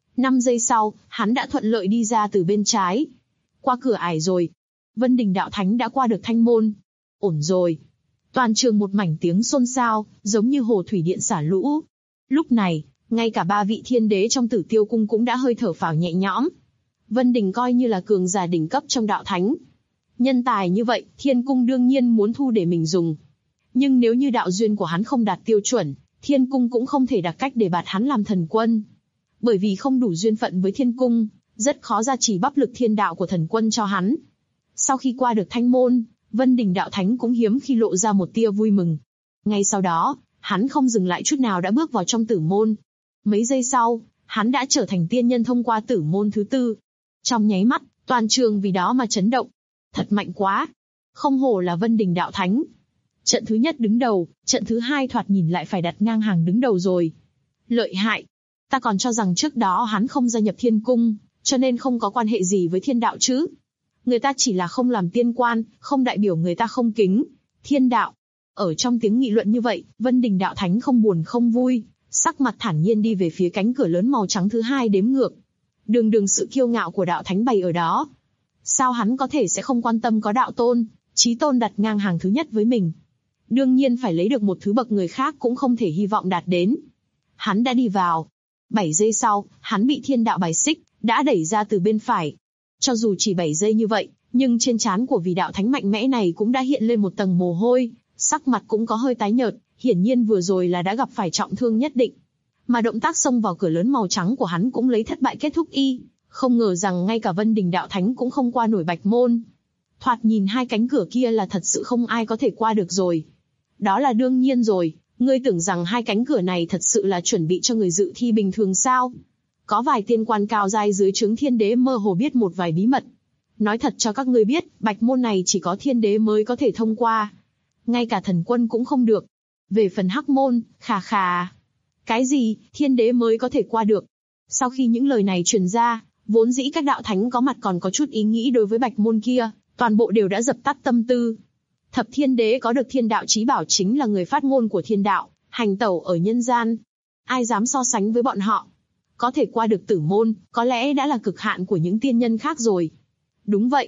5 giây sau, hắn đã thuận lợi đi ra từ bên trái. Qua cửa ải rồi. Vân Đình đạo thánh đã qua được thanh môn. Ổn rồi. Toàn trường một mảnh tiếng xôn xao, giống như hồ thủy điện xả lũ. Lúc này, ngay cả 3 vị thiên đế trong Tử Tiêu cung cũng đã hơi thở phào nhẹ nhõm. Vân Đình coi như là cường giả đỉnh cấp trong đạo thánh. Nhân tài như vậy, thiên cung đương nhiên muốn thu để mình dùng. Nhưng nếu như đạo duyên của hắn không đạt tiêu chuẩn, thiên cung cũng không thể đặt cách để bạt hắn làm thần quân. Bởi vì không đủ duyên phận với thiên cung, rất khó gia trì bắp lực thiên đạo của thần quân cho hắn. Sau khi qua được thanh môn, Vân Đình đạo thánh cũng hiếm khi lộ ra một tia vui mừng. Ngay sau đó, hắn không dừng lại chút nào đã bước vào trong tử môn. Mấy giây sau, hắn đã trở thành tiên nhân thông qua tử môn thứ 4. Trong nháy mắt, toàn trường vì đó mà chấn động. Thật mạnh quá. Không hổ là Vân Đình đạo thánh. Trận thứ nhất đứng đầu, trận thứ 2 thoạt nhìn lại phải đặt ngang hàng đứng đầu rồi. Lợi hại. Ta còn cho rằng trước đó hắn không gia nhập thiên cung, cho nên không có quan hệ gì với thiên đạo chứ. Người ta chỉ là không làm tiên quan, không đại biểu người ta không kính thiên đạo. Ở trong tiếng nghị luận như vậy, Vân Đình đạo thánh không buồn không vui, sắc mặt thản nhiên đi về phía cánh cửa lớn màu trắng thứ 2 đếm ngược. Đường sự kiêu ngạo của đạo thánh bày ở đó. Sao hắn có thể sẽ không quan tâm có đạo tôn, chí tôn đặt ngang hàng thứ nhất với mình? Đương nhiên phải lấy được một thứ bậc người khác cũng không thể hy vọng đạt đến. Hắn đã đi vào. 7 giây sau, hắn bị thiên đạo bài xích, đã đẩy ra từ bên phải. Cho dù chỉ 7 giây như vậy, nhưng trên trán của vị đạo thánh mạnh mẽ này cũng đã hiện lên một tầng mồ hôi, sắc mặt cũng có hơi tái nhợt, hiển nhiên vừa rồi là đã gặp phải trọng thương nhất định. Mà động tác xông vào cửa lớn màu trắng của hắn cũng lấy thất bại kết thúc y, không ngờ rằng ngay cả Vân Đình đạo thánh cũng không qua nổi bạch môn. Thoạt nhìn 2 cánh cửa kia là thật sự không ai có thể qua được rồi. Đó là đương nhiên rồi, ngươi tưởng rằng 2 cánh cửa này thật sự là chuẩn bị cho người dự thi bình thường sao? Có vài tiên quan cao giai dưới trướng thiên đế mơ hồ biết một vài bí mật. Nói thật cho các ngươi biết, bạch môn này chỉ có thiên đế mới có thể thông qua. Ngay cả thần quân cũng không được. Về phần hắc môn, khà khà. Cái gì, thiên đế mới có thể qua được? Sau khi những lời này truyền ra, vốn dĩ các đạo thánh có mặt còn có chút ý nghĩ đối với bạch môn kia, toàn bộ đều đã dập tắt tâm tư. Thập thiên đế có được thiên đạo chí bảo chính là người phát ngôn của thiên đạo, hành tẩu ở nhân gian. Ai dám so sánh với bọn họ? Có thể qua được tử môn, có lẽ đã là cực hạn của những tiên nhân khác rồi. Đúng vậy.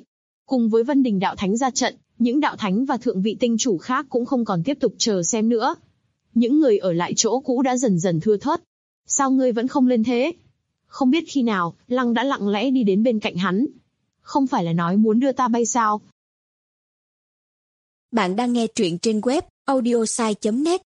Cùng với Vân Đình đạo thánh ra trận, những đạo thánh và thượng vị tinh chủ khác cũng không còn tiếp tục chờ xem nữa. Những người ở lại chỗ cũ đã dần dần thưa thớt. Sao ngươi vẫn không lên thế? Không biết khi nào, Lăng đã lặng lẽ đi đến bên cạnh hắn. Không phải là nói muốn đưa ta bay sao? Bạn đang nghe truyện trên web audiosai.net.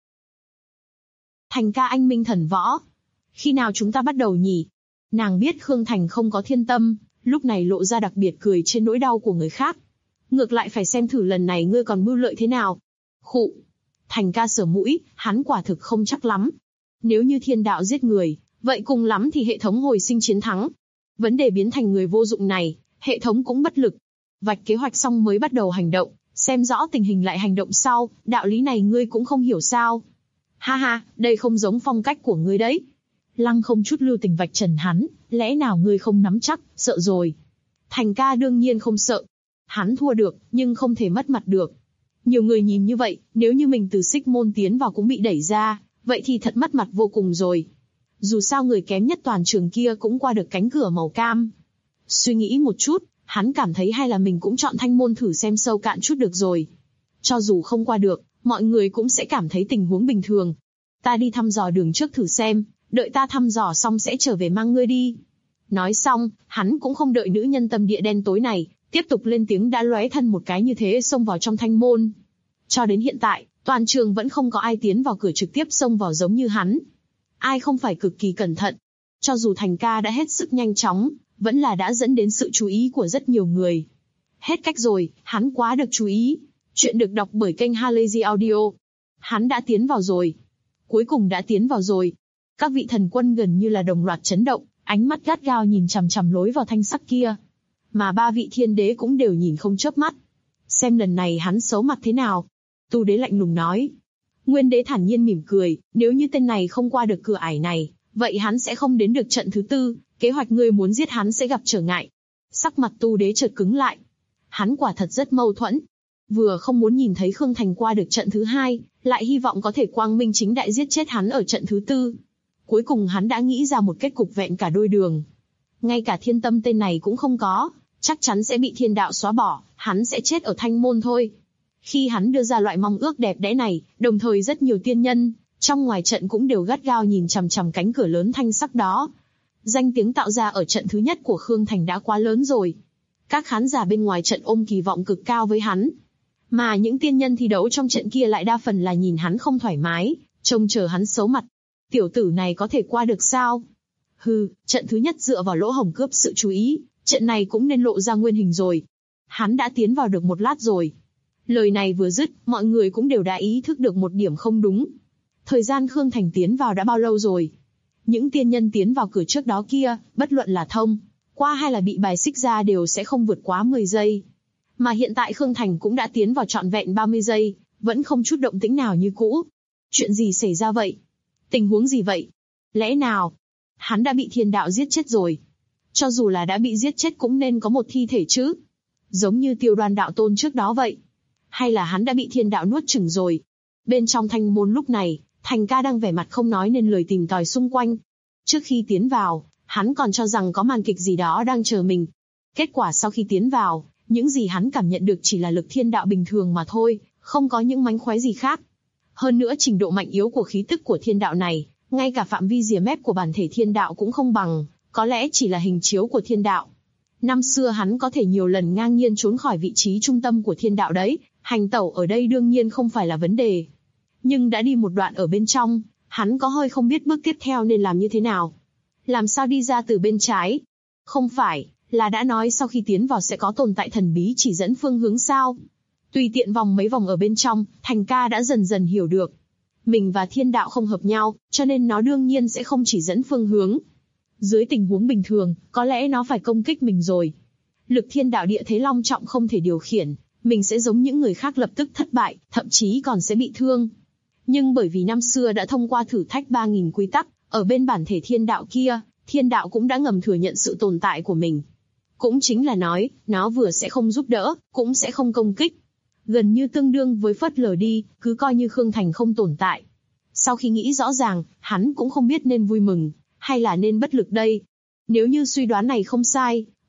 Thành ca anh minh thần võ. Khi nào chúng ta bắt đầu nhỉ? Nàng biết Khương Thành không có thiên tâm, lúc này lộ ra đặc biệt cười trên nỗi đau của người khác. Ngược lại phải xem thử lần này ngươi còn mưu lợi thế nào. Khụ. Thành ca sờ mũi, hắn quả thực không chắc lắm. Nếu như thiên đạo giết người, vậy cùng lắm thì hệ thống hồi sinh chiến thắng. Vấn đề biến thành người vô dụng này, hệ thống cũng bất lực. Vạch kế hoạch xong mới bắt đầu hành động, xem rõ tình hình lại hành động sau, đạo lý này ngươi cũng không hiểu sao. Ha ha, đây không giống phong cách của ngươi đấy. Lăng không chút lưu tình vạch trần hắn, lẽ nào ngươi không nắm chắc, sợ rồi. Thành ca đương nhiên không sợ. Hắn thua được, nhưng không thể mất mặt được. Nhiều người nhìn như vậy, nếu như mình từ Xích Môn tiến vào cũng bị đẩy ra, vậy thì thật mất mặt vô cùng rồi. Dù sao người kém nhất toàn trường kia cũng qua được cánh cửa màu cam. Suy nghĩ một chút, hắn cảm thấy hay là mình cũng chọn Thanh Môn thử xem sâu cạn chút được rồi. Cho dù không qua được, mọi người cũng sẽ cảm thấy tình huống bình thường. Ta đi thăm dò đường trước thử xem, đợi ta thăm dò xong sẽ trở về mang ngươi đi. Nói xong, hắn cũng không đợi nữ nhân tâm địa đen tối này, tiếp tục lên tiếng đã lóe thân một cái như thế xông vào trong Thanh Môn. Cho đến hiện tại, toàn trường vẫn không có ai tiến vào cửa trực tiếp xông vào giống như hắn. Ai không phải cực kỳ cẩn thận. Cho dù Thành ca đã hết sức nhanh chóng, vẫn là đã dẫn đến sự chú ý của rất nhiều người. Hết cách rồi, hắn quá được chú ý. Chuyện được đọc bởi kênh Halazy Audio. Hắn đã tiến vào rồi. Cuối cùng đã tiến vào rồi. Các vị thần quân gần như là đồng loạt chấn động, ánh mắt gắt gao nhìn chằm chằm lối vào thanh sắc kia. Mà ba vị thiên đế cũng đều nhìn không chớp mắt. Xem lần này hắn xấu mặt thế nào. Tu đế lạnh lùng nói. Nguyên đế thản nhiên mỉm cười, nếu như tên này không qua được cửa ải này, vậy hắn sẽ không đến được trận thứ tư, kế hoạch ngươi muốn giết hắn sẽ gặp trở ngại. Sắc mặt tu đế chợt cứng lại. Hắn quả thật rất mâu thuẫn. Vừa không muốn nhìn thấy Khương Thành qua được trận thứ hai, lại hy vọng có thể quang minh chính đại giết chết hắn ở trận thứ tư. Cuối cùng hắn đã nghĩ ra một kết cục vẹn cả đôi đường. Ngay cả thiên tâm tên này cũng không có, chắc chắn sẽ bị thiên đạo xóa bỏ, hắn sẽ chết ở Thanh Môn thôi. Khi hắn đưa ra loại mong ước đẹp đẽ này, đồng thời rất nhiều tiên nhân, trong ngoài trận cũng đều gắt gao nhìn chằm chằm cánh cửa lớn thanh sắc đó. Danh tiếng tạo ra ở trận thứ nhất của Khương Thành đã quá lớn rồi. Các khán giả bên ngoài trận ôm kỳ vọng cực cao với hắn. Mà những tiên nhân thi đấu trong trận kia lại đa phần là nhìn hắn không thoải mái, trông chờ hắn xấu mặt. Tiểu tử này có thể qua được sao? Hừ, trận thứ nhất dựa vào lỗ hổng cướp sự chú ý, trận này cũng nên lộ ra nguyên hình rồi. Hắn đã tiến vào được một lát rồi. Lời này vừa dứt, mọi người cũng đều đã ý thức được một điểm không đúng. Thời gian Khương Thành tiến vào đã bao lâu rồi? Những tiên nhân tiến vào cửa trước đó kia, bất luận là thông qua hay là bị bài xích ra đều sẽ không vượt quá 10 giây. Mà hiện tại Khương Thành cũng đã tiến vào trọn vẹn 30 giây, vẫn không chút động tĩnh nào như cũ. Chuyện gì xảy ra vậy? Tình huống gì vậy? Lẽ nào hắn đã bị thiên đạo giết chết rồi? Cho dù là đã bị giết chết cũng nên có một thi thể chứ? Giống như Tiêu Đoan đạo tôn trước đó vậy. Hay là hắn đã bị thiên đạo nuốt chửng rồi? Bên trong Thanh Môn lúc này, Thành ca đang vẻ mặt không nói nên lời tìm tòi xung quanh. Trước khi tiến vào, hắn còn cho rằng có màn kịch gì đó đang chờ mình. Kết quả sau khi tiến vào, những gì hắn cảm nhận được chỉ là lực thiên đạo bình thường mà thôi, không có những mánh khóe gì khác. Hơn nữa trình độ mạnh yếu của khí tức của thiên đạo này, ngay cả phạm vi rìa mép của bản thể thiên đạo cũng không bằng, có lẽ chỉ là hình chiếu của thiên đạo. Năm xưa hắn có thể nhiều lần ngang nhiên trốn khỏi vị trí trung tâm của thiên đạo đấy, hành tẩu ở đây đương nhiên không phải là vấn đề. Nhưng đã đi một đoạn ở bên trong, hắn có hơi không biết bước tiếp theo nên làm như thế nào. Làm sao đi ra từ bên trái? Không phải là đã nói sau khi tiến vào sẽ có tồn tại thần bí chỉ dẫn phương hướng sao? Tùy tiện vòng mấy vòng ở bên trong, Thành ca đã dần dần hiểu được. Mình và thiên đạo không hợp nhau, cho nên nó đương nhiên sẽ không chỉ dẫn phương hướng. Dưới tình huống bình thường, có lẽ nó phải công kích mình rồi. Lực thiên đạo địa thế long trọng không thể điều khiển, mình sẽ giống những người khác lập tức thất bại, thậm chí còn sẽ bị thương. Nhưng bởi vì năm xưa đã thông qua thử thách 3.000 quy tắc, ở bên bản thể thiên đạo kia, thiên đạo cũng đã ngầm thừa nhận sự tồn tại của mình. Cũng chính là nói, nó vừa sẽ không giúp đỡ, cũng sẽ không công kích. Gần như tương đương với phớt lờ đi, cứ coi như Khương Thành không tồn tại. Sau khi nghĩ rõ ràng, hắn cũng không biết nên vui mừng, hay là nên bất lực đây. Nếu như suy đoán này không sai,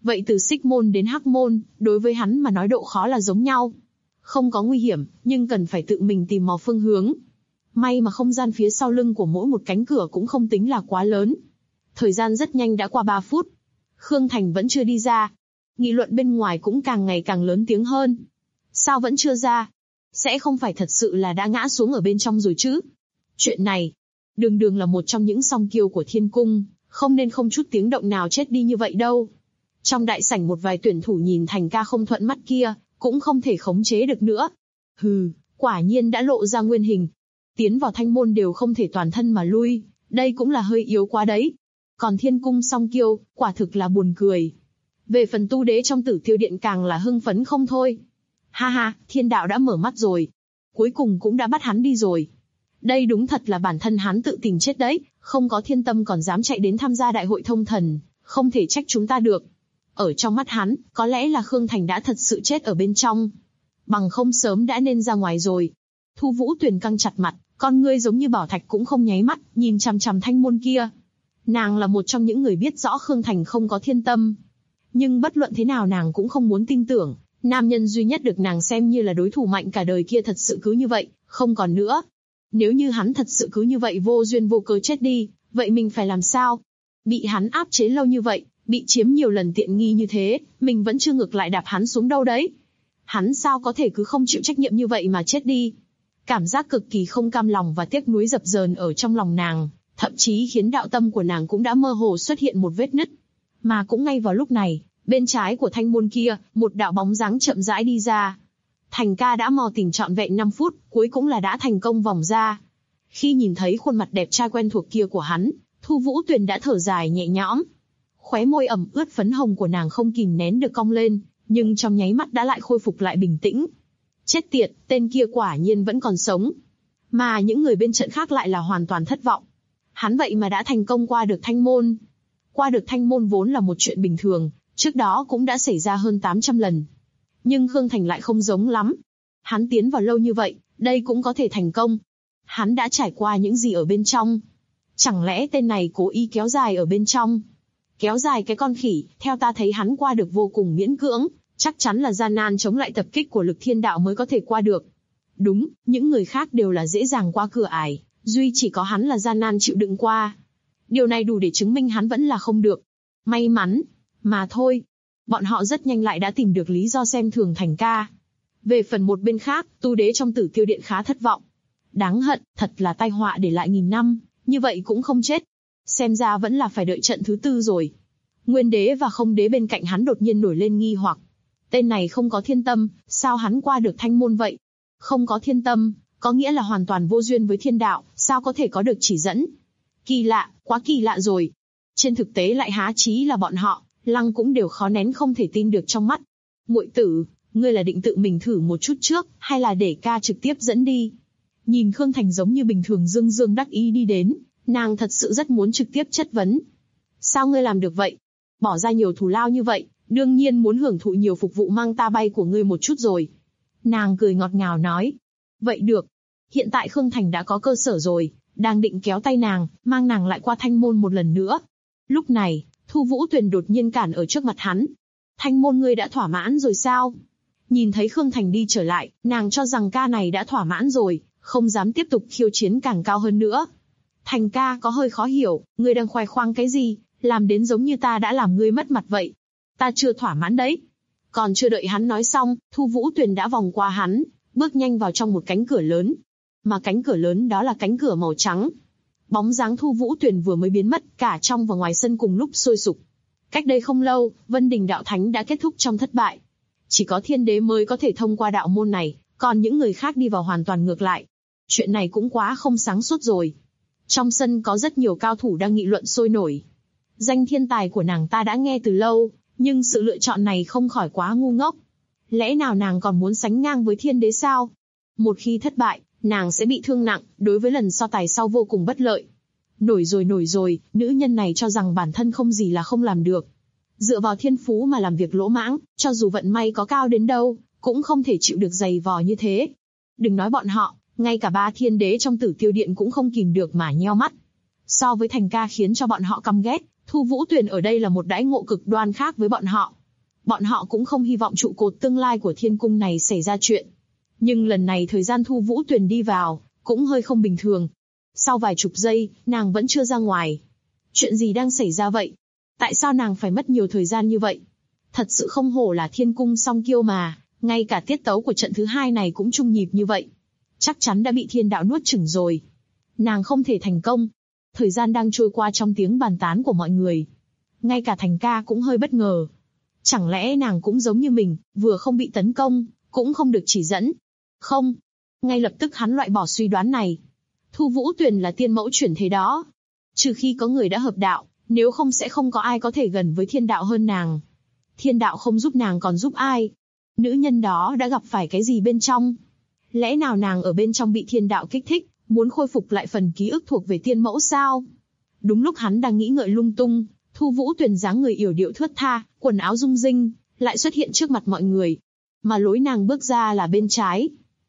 Vậy từ Xích Môn đến Hắc Môn, đối với hắn mà nói độ khó là giống nhau. Không có nguy hiểm, nhưng cần phải tự mình tìm mò phương hướng. May mà không gian phía sau lưng của mỗi một cánh cửa cũng không tính là quá lớn. Thời gian rất nhanh đã qua 3 phút. Khương Thành vẫn chưa đi ra. Nghị luận bên ngoài cũng càng ngày càng lớn tiếng hơn. Sao vẫn chưa ra? Sẽ không phải thật sự là đã ngã xuống ở bên trong rồi chứ? Chuyện này, đường đường là một trong những song kiêu của Thiên Cung, không nên không chút tiếng động nào chết đi như vậy đâu. Trong đại sảnh một vài tuyển thủ nhìn Thành ca không thuận mắt kia, cũng không thể khống chế được nữa. Hừ, quả nhiên đã lộ ra nguyên hình. Tiến vào Thanh Môn đều không thể toàn thân mà lui, đây cũng là hơi yếu quá đấy. Còn Thiên Cung song kiêu, quả thực là buồn cười. Về phần tu đế trong Tử Tiêu Điện càng là hưng phấn không thôi. Ha ha, thiên đạo đã mở mắt rồi. Cuối cùng cũng đã bắt hắn đi rồi. Đây đúng thật là bản thân hắn tự tìm chết đấy, không có thiên tâm còn dám chạy đến tham gia đại hội thông thần, không thể trách chúng ta được. Ở trong mắt hắn, có lẽ là Khương Thành đã thật sự chết ở bên trong. Bằng không sớm đã nên ra ngoài rồi. Thu Vũ Tuyền căng chặt mặt, con ngươi giống như bảo thạch cũng không nháy mắt, nhìn chằm chằm Thanh Môn kia. Nàng là một trong những người biết rõ Khương Thành không có thiên tâm. Nhưng bất luận thế nào nàng cũng không muốn tin tưởng, nam nhân duy nhất được nàng xem như là đối thủ mạnh cả đời kia thật sự cứ như vậy, không còn nữa. Nếu như hắn thật sự cứ như vậy vô duyên vô cớ chết đi, vậy mình phải làm sao? Bị hắn áp chế lâu như vậy, bị chiếm nhiều lần tiện nghi như thế, mình vẫn chưa ngược lại đạp hắn xuống đâu đấy. Hắn sao có thể cứ không chịu trách nhiệm như vậy mà chết đi? Cảm giác cực kỳ không cam lòng và tiếc nuối dập dờn ở trong lòng nàng, thậm chí khiến đạo tâm của nàng cũng đã mơ hồ xuất hiện một vết nứt. Mà cũng ngay vào lúc này, bên trái của Thanh Môn kia, một đạo bóng dáng chậm rãi đi ra. Thành ca đã mò tìm trọn vẹn 5 phút, cuối cùng là đã thành công vòng ra. Khi nhìn thấy khuôn mặt đẹp trai quen thuộc kia của hắn, Thu Vũ Tuyền đã thở dài nhẹ nhõm. Khóe môi ẩm ướt phấn hồng của nàng không kìm nén được cong lên, nhưng trong nháy mắt đã lại khôi phục lại bình tĩnh. Chết tiệt, tên kia quả nhiên vẫn còn sống. Mà những người bên trận khác lại là hoàn toàn thất vọng. Hắn vậy mà đã thành công qua được Thanh Môn. Qua được Thanh Môn vốn là một chuyện bình thường, trước đó cũng đã xảy ra hơn 800 lần. Nhưng Khương Thành lại không giống lắm. Hắn tiến vào lâu như vậy, đây cũng có thể thành công. Hắn đã trải qua những gì ở bên trong? Chẳng lẽ tên này cố ý kéo dài ở bên trong? Kéo dài cái con khỉ, theo ta thấy hắn qua được vô cùng miễn cưỡng, chắc chắn là gian nan chống lại tập kích của lực thiên đạo mới có thể qua được. Đúng, những người khác đều là dễ dàng qua cửa ải, duy chỉ có hắn là gian nan chịu đựng qua. Điều này đủ để chứng minh hắn vẫn là không được. May mắn, mà thôi. Bọn họ rất nhanh lại đã tìm được lý do xem thường Thành ca. Về phần một bên khác, tu đế trong Tử Tiêu Điện khá thất vọng. Đáng hận, thật là tai họa để lại nghìn năm, như vậy cũng không chết. Xem ra vẫn là phải đợi trận thứ 4 rồi. Nguyên đế và không đế bên cạnh hắn đột nhiên nổi lên nghi hoặc. Tên này không có thiên tâm, sao hắn qua được Thanh Môn vậy? Không có thiên tâm, có nghĩa là hoàn toàn vô duyên với thiên đạo, sao có thể có được chỉ dẫn? Kỳ lạ, quá kỳ lạ rồi. Trên thực tế lại há chí là bọn họ, Lăng cũng đều khó nén không thể tin được trong mắt. Muội tử, ngươi là định tự mình thử một chút trước, hay là để ca trực tiếp dẫn đi? Nhìn Khương Thành giống như bình thường dương dương đắc ý đi đến, nàng thật sự rất muốn trực tiếp chất vấn. Sao ngươi làm được vậy? Bỏ ra nhiều thù lao như vậy, đương nhiên muốn hưởng thụ nhiều phục vụ mang ta bay của ngươi một chút rồi. Nàng cười ngọt ngào nói. Vậy được. Hiện tại Khương Thành đã có cơ sở rồi, đang định kéo tay nàng, mang nàng lại qua Thanh Môn một lần nữa. Lúc này, Thu Vũ Tuyền đột nhiên cản ở trước mặt hắn. Thanh Môn ngươi đã thỏa mãn rồi sao? Nhìn thấy Khương Thành đi trở lại, nàng cho rằng ca này đã thỏa mãn rồi, không dám tiếp tục khiêu chiến càng cao hơn nữa. Thành ca có hơi khó hiểu, ngươi đang khoe khoang cái gì, làm đến giống như ta đã làm ngươi mất mặt vậy. Ta chưa thỏa mãn đấy. Còn chưa đợi hắn nói xong, Thu Vũ Tuyền đã vòng qua hắn, bước nhanh vào trong một cánh cửa lớn. Mà cánh cửa lớn đó là cánh cửa màu trắng. Bóng dáng Thu Vũ Tuyền vừa mới biến mất, cả trong và ngoài sân cùng lúc sôi sục. Cách đây không lâu, Vân Đình Đạo Thánh đã kết thúc trong thất bại. Chỉ có thiên đế mới có thể thông qua đạo môn này, còn những người khác đi vào hoàn toàn ngược lại. Chuyện này cũng quá không sáng suốt rồi. Trong sân có rất nhiều cao thủ đang nghị luận sôi nổi. Danh thiên tài của nàng ta đã nghe từ lâu, nhưng sự lựa chọn này không khỏi quá ngu ngốc. Lẽ nào nàng còn muốn sánh ngang với thiên đế sao? Một khi thất bại, nàng sẽ bị thương nặng, đối với lần so tài sau vô cùng bất lợi. Nổi rồi, nữ nhân này cho rằng bản thân không gì là không làm được. Dựa vào thiên phú mà làm việc lỗ mãng, cho dù vận may có cao đến đâu, cũng không thể chịu được dày vò như thế. Đừng nói bọn họ, ngay cả 3 thiên đế trong Tử Tiêu Điện cũng không kìm được mà nheo mắt. So với Thành ca khiến cho bọn họ căm ghét, Thu Vũ Tuyền ở đây là một đãi ngộ cực đoan khác với bọn họ. Bọn họ cũng không hy vọng trụ cột tương lai của thiên cung này xảy ra chuyện. Nhưng lần này thời gian Thu Vũ Tuyền đi vào, cũng hơi không bình thường. Sau vài chục giây, nàng vẫn chưa ra ngoài. Chuyện gì đang xảy ra vậy? Tại sao nàng phải mất nhiều thời gian như vậy? Thật sự không hổ là thiên cung song kiêu mà, ngay cả tiết tấu của trận thứ hai này cũng chung nhịp như vậy. Chắc chắn đã bị thiên đạo nuốt chửng rồi. Nàng không thể thành công. Thời gian đang trôi qua trong tiếng bàn tán của mọi người. Ngay cả Thành ca cũng hơi bất ngờ. Chẳng lẽ nàng cũng giống như mình, vừa không bị tấn công, cũng không được chỉ dẫn? Không. Ngay lập tức hắn loại bỏ suy đoán này. Thu Vũ Tuyền là tiên mẫu chuyển thế đó. Trừ khi có người đã hợp đạo, nếu không sẽ không có ai có thể gần với thiên đạo hơn nàng. Thiên đạo không giúp nàng còn giúp ai? Nữ nhân đó đã gặp phải cái gì bên trong? Lẽ nào nàng ở bên trong bị thiên đạo kích thích, muốn khôi phục lại phần ký ức thuộc về tiên mẫu sao? Đúng lúc hắn đang nghĩ ngợi lung tung, Thu Vũ Tuyền dáng người yểu điệu thướt tha, quần áo rung rinh, lại xuất hiện trước mặt mọi người. Mà lối nàng bước ra là bên trái.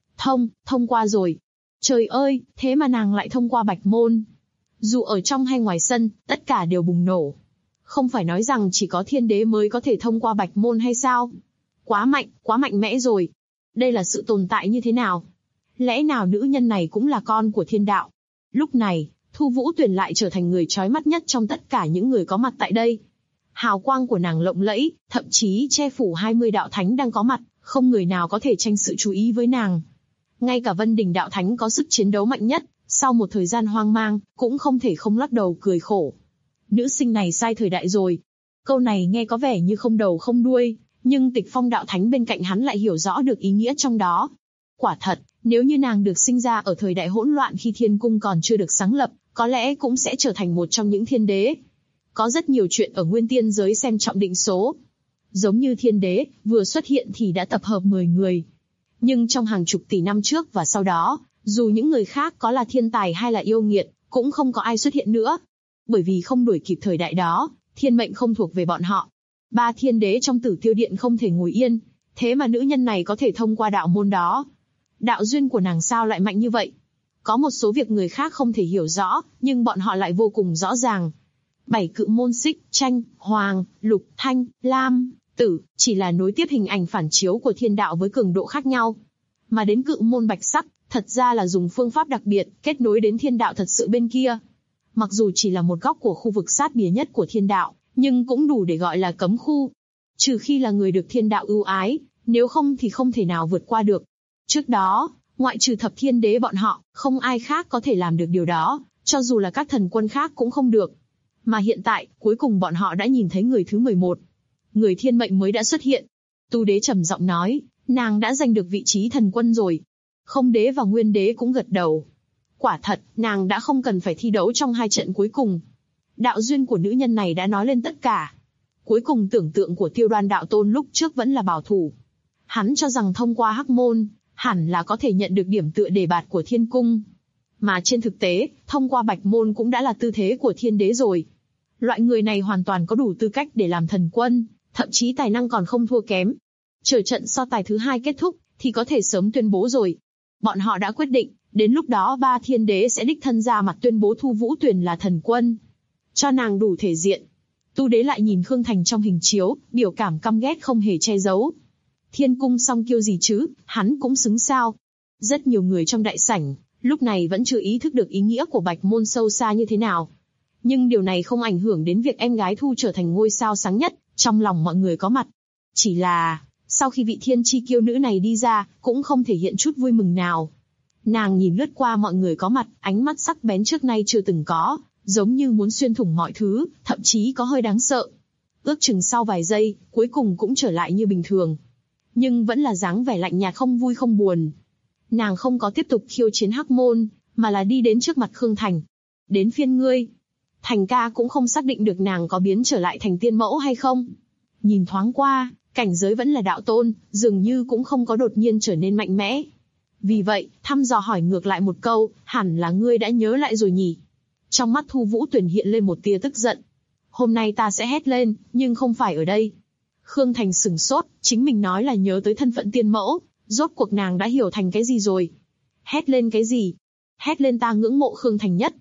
Thông qua rồi. Trời ơi, thế mà nàng lại thông qua Bạch Môn. Dù ở trong hay ngoài sân, tất cả đều bùng nổ. Không phải nói rằng chỉ có thiên đế mới có thể thông qua Bạch Môn hay sao? Quá mạnh mẽ rồi. Đây là sự tồn tại như thế nào? Lẽ nào nữ nhân này cũng là con của thiên đạo? Lúc này, Thu Vũ Tuyền lại trở thành người chói mắt nhất trong tất cả những người có mặt tại đây. Hào quang của nàng lộng lẫy, thậm chí che phủ 20 đạo thánh đang có mặt, không người nào có thể tranh sự chú ý với nàng. Ngay cả Vân Đình đạo thánh có sức chiến đấu mạnh nhất, sau một thời gian hoang mang, cũng không thể không lắc đầu cười khổ. Nữ sinh này sai thời đại rồi. Câu này nghe có vẻ như không đầu không đuôi, nhưng Tịch Phong đạo thánh bên cạnh hắn lại hiểu rõ được ý nghĩa trong đó. Quả thật, nếu như nàng được sinh ra ở thời đại hỗn loạn khi thiên cung còn chưa được sáng lập, có lẽ cũng sẽ trở thành một trong những thiên đế. Có rất nhiều chuyện ở nguyên tiên giới xem trọng định số. Giống như thiên đế, vừa xuất hiện thì đã tập hợp 10 người. Nhưng trong hàng chục tỷ năm trước và sau đó, dù những người khác có là thiên tài hay là yêu nghiệt, cũng không có ai xuất hiện nữa. Bởi vì không đuổi kịp thời đại đó, thiên mệnh không thuộc về bọn họ. 3 thiên đế trong Tử Tiêu Điện không thể ngồi yên, thế mà nữ nhân này có thể thông qua đạo môn đó. Đạo duyên của nàng sao lại mạnh như vậy? Có một số việc người khác không thể hiểu rõ, nhưng bọn họ lại vô cùng rõ ràng. 7 cự môn xích, tranh, hoàng, lục, thanh, lam, tử, chỉ là nối tiếp hình ảnh phản chiếu của thiên đạo với cường độ khác nhau. Mà đến cự môn bạch sắc, thật ra là dùng phương pháp đặc biệt, kết nối đến thiên đạo thật sự bên kia. Mặc dù chỉ là một góc của khu vực sát bìa nhất của thiên đạo, nhưng cũng đủ để gọi là cấm khu. Trừ khi là người được thiên đạo ưu ái, nếu không thì không thể nào vượt qua được. Trước đó, ngoại trừ thập thiên đế bọn họ, không ai khác có thể làm được điều đó, cho dù là các thần quân khác cũng không được. Mà hiện tại, cuối cùng bọn họ đã nhìn thấy người thứ 11. Người thiên mệnh mới đã xuất hiện. Tu đế trầm giọng nói, nàng đã giành được vị trí thần quân rồi. Không đế và nguyên đế cũng gật đầu. Quả thật, nàng đã không cần phải thi đấu trong 2 trận cuối cùng. Đạo duyên của nữ nhân này đã nói lên tất cả. Cuối cùng tưởng tượng của Tiêu Đoan đạo tôn lúc trước vẫn là bảo thủ. Hắn cho rằng thông qua hắc môn, hẳn là có thể nhận được điểm tựa đề bạt của thiên cung. Mà trên thực tế, thông qua bạch môn cũng đã là tư thế của thiên đế rồi. Loại người này hoàn toàn có đủ tư cách để làm thần quân, thậm chí tài năng còn không thua kém. Chờ trận so tài thứ 2 kết thúc, thì có thể sớm tuyên bố rồi. Bọn họ đã quyết định, đến lúc đó 3 thiên đế sẽ đích thân ra mặt tuyên bố Thu Vũ Tuyền là thần quân. Cho nàng đủ thể diện. Tu đế lại nhìn Khương Thành trong hình chiếu, biểu cảm căm ghét không hề che giấu. Thiên cung song kiêu gì chứ, hắn cũng xứng sao. Rất nhiều người trong đại sảnh, lúc này vẫn chưa ý thức được ý nghĩa của bạch môn sâu xa như thế nào. Nhưng điều này không ảnh hưởng đến việc em gái Thu trở thành ngôi sao sáng nhất, trong lòng mọi người có mặt. Chỉ là, sau khi vị thiên chi kiêu nữ này đi ra, cũng không thể hiện chút vui mừng nào. Nàng nhìn lướt qua mọi người có mặt, ánh mắt sắc bén trước nay chưa từng có, giống như muốn xuyên thủng mọi thứ, thậm chí có hơi đáng sợ. Ước chừng sau vài giây, cuối cùng cũng trở lại như bình thường. Nhưng vẫn là dáng vẻ lạnh nhạt không vui không buồn. Nàng không có tiếp tục khiêu chiến hắc môn, mà là đi đến trước mặt Khương Thành. Đến phiên ngươi. Thành ca cũng không xác định được nàng có biến trở lại thành tiên mẫu hay không. Nhìn thoáng qua, cảnh giới vẫn là đạo tôn, dường như cũng không có đột nhiên trở nên mạnh mẽ. Vì vậy, thăm dò hỏi ngược lại một câu, hẳn là ngươi đã nhớ lại rồi nhỉ? Trong mắt Thu Vũ Tuyền hiện lên một tia tức giận. Hôm nay ta sẽ hét lên, nhưng không phải ở đây. Khương Thành sửng sốt, chính mình nói là nhớ tới thân phận tiên mẫu, rốt cuộc nàng đã hiểu thành cái gì rồi? Hét lên cái gì? Hét lên ta ngưỡng mộ Khương Thành nhất.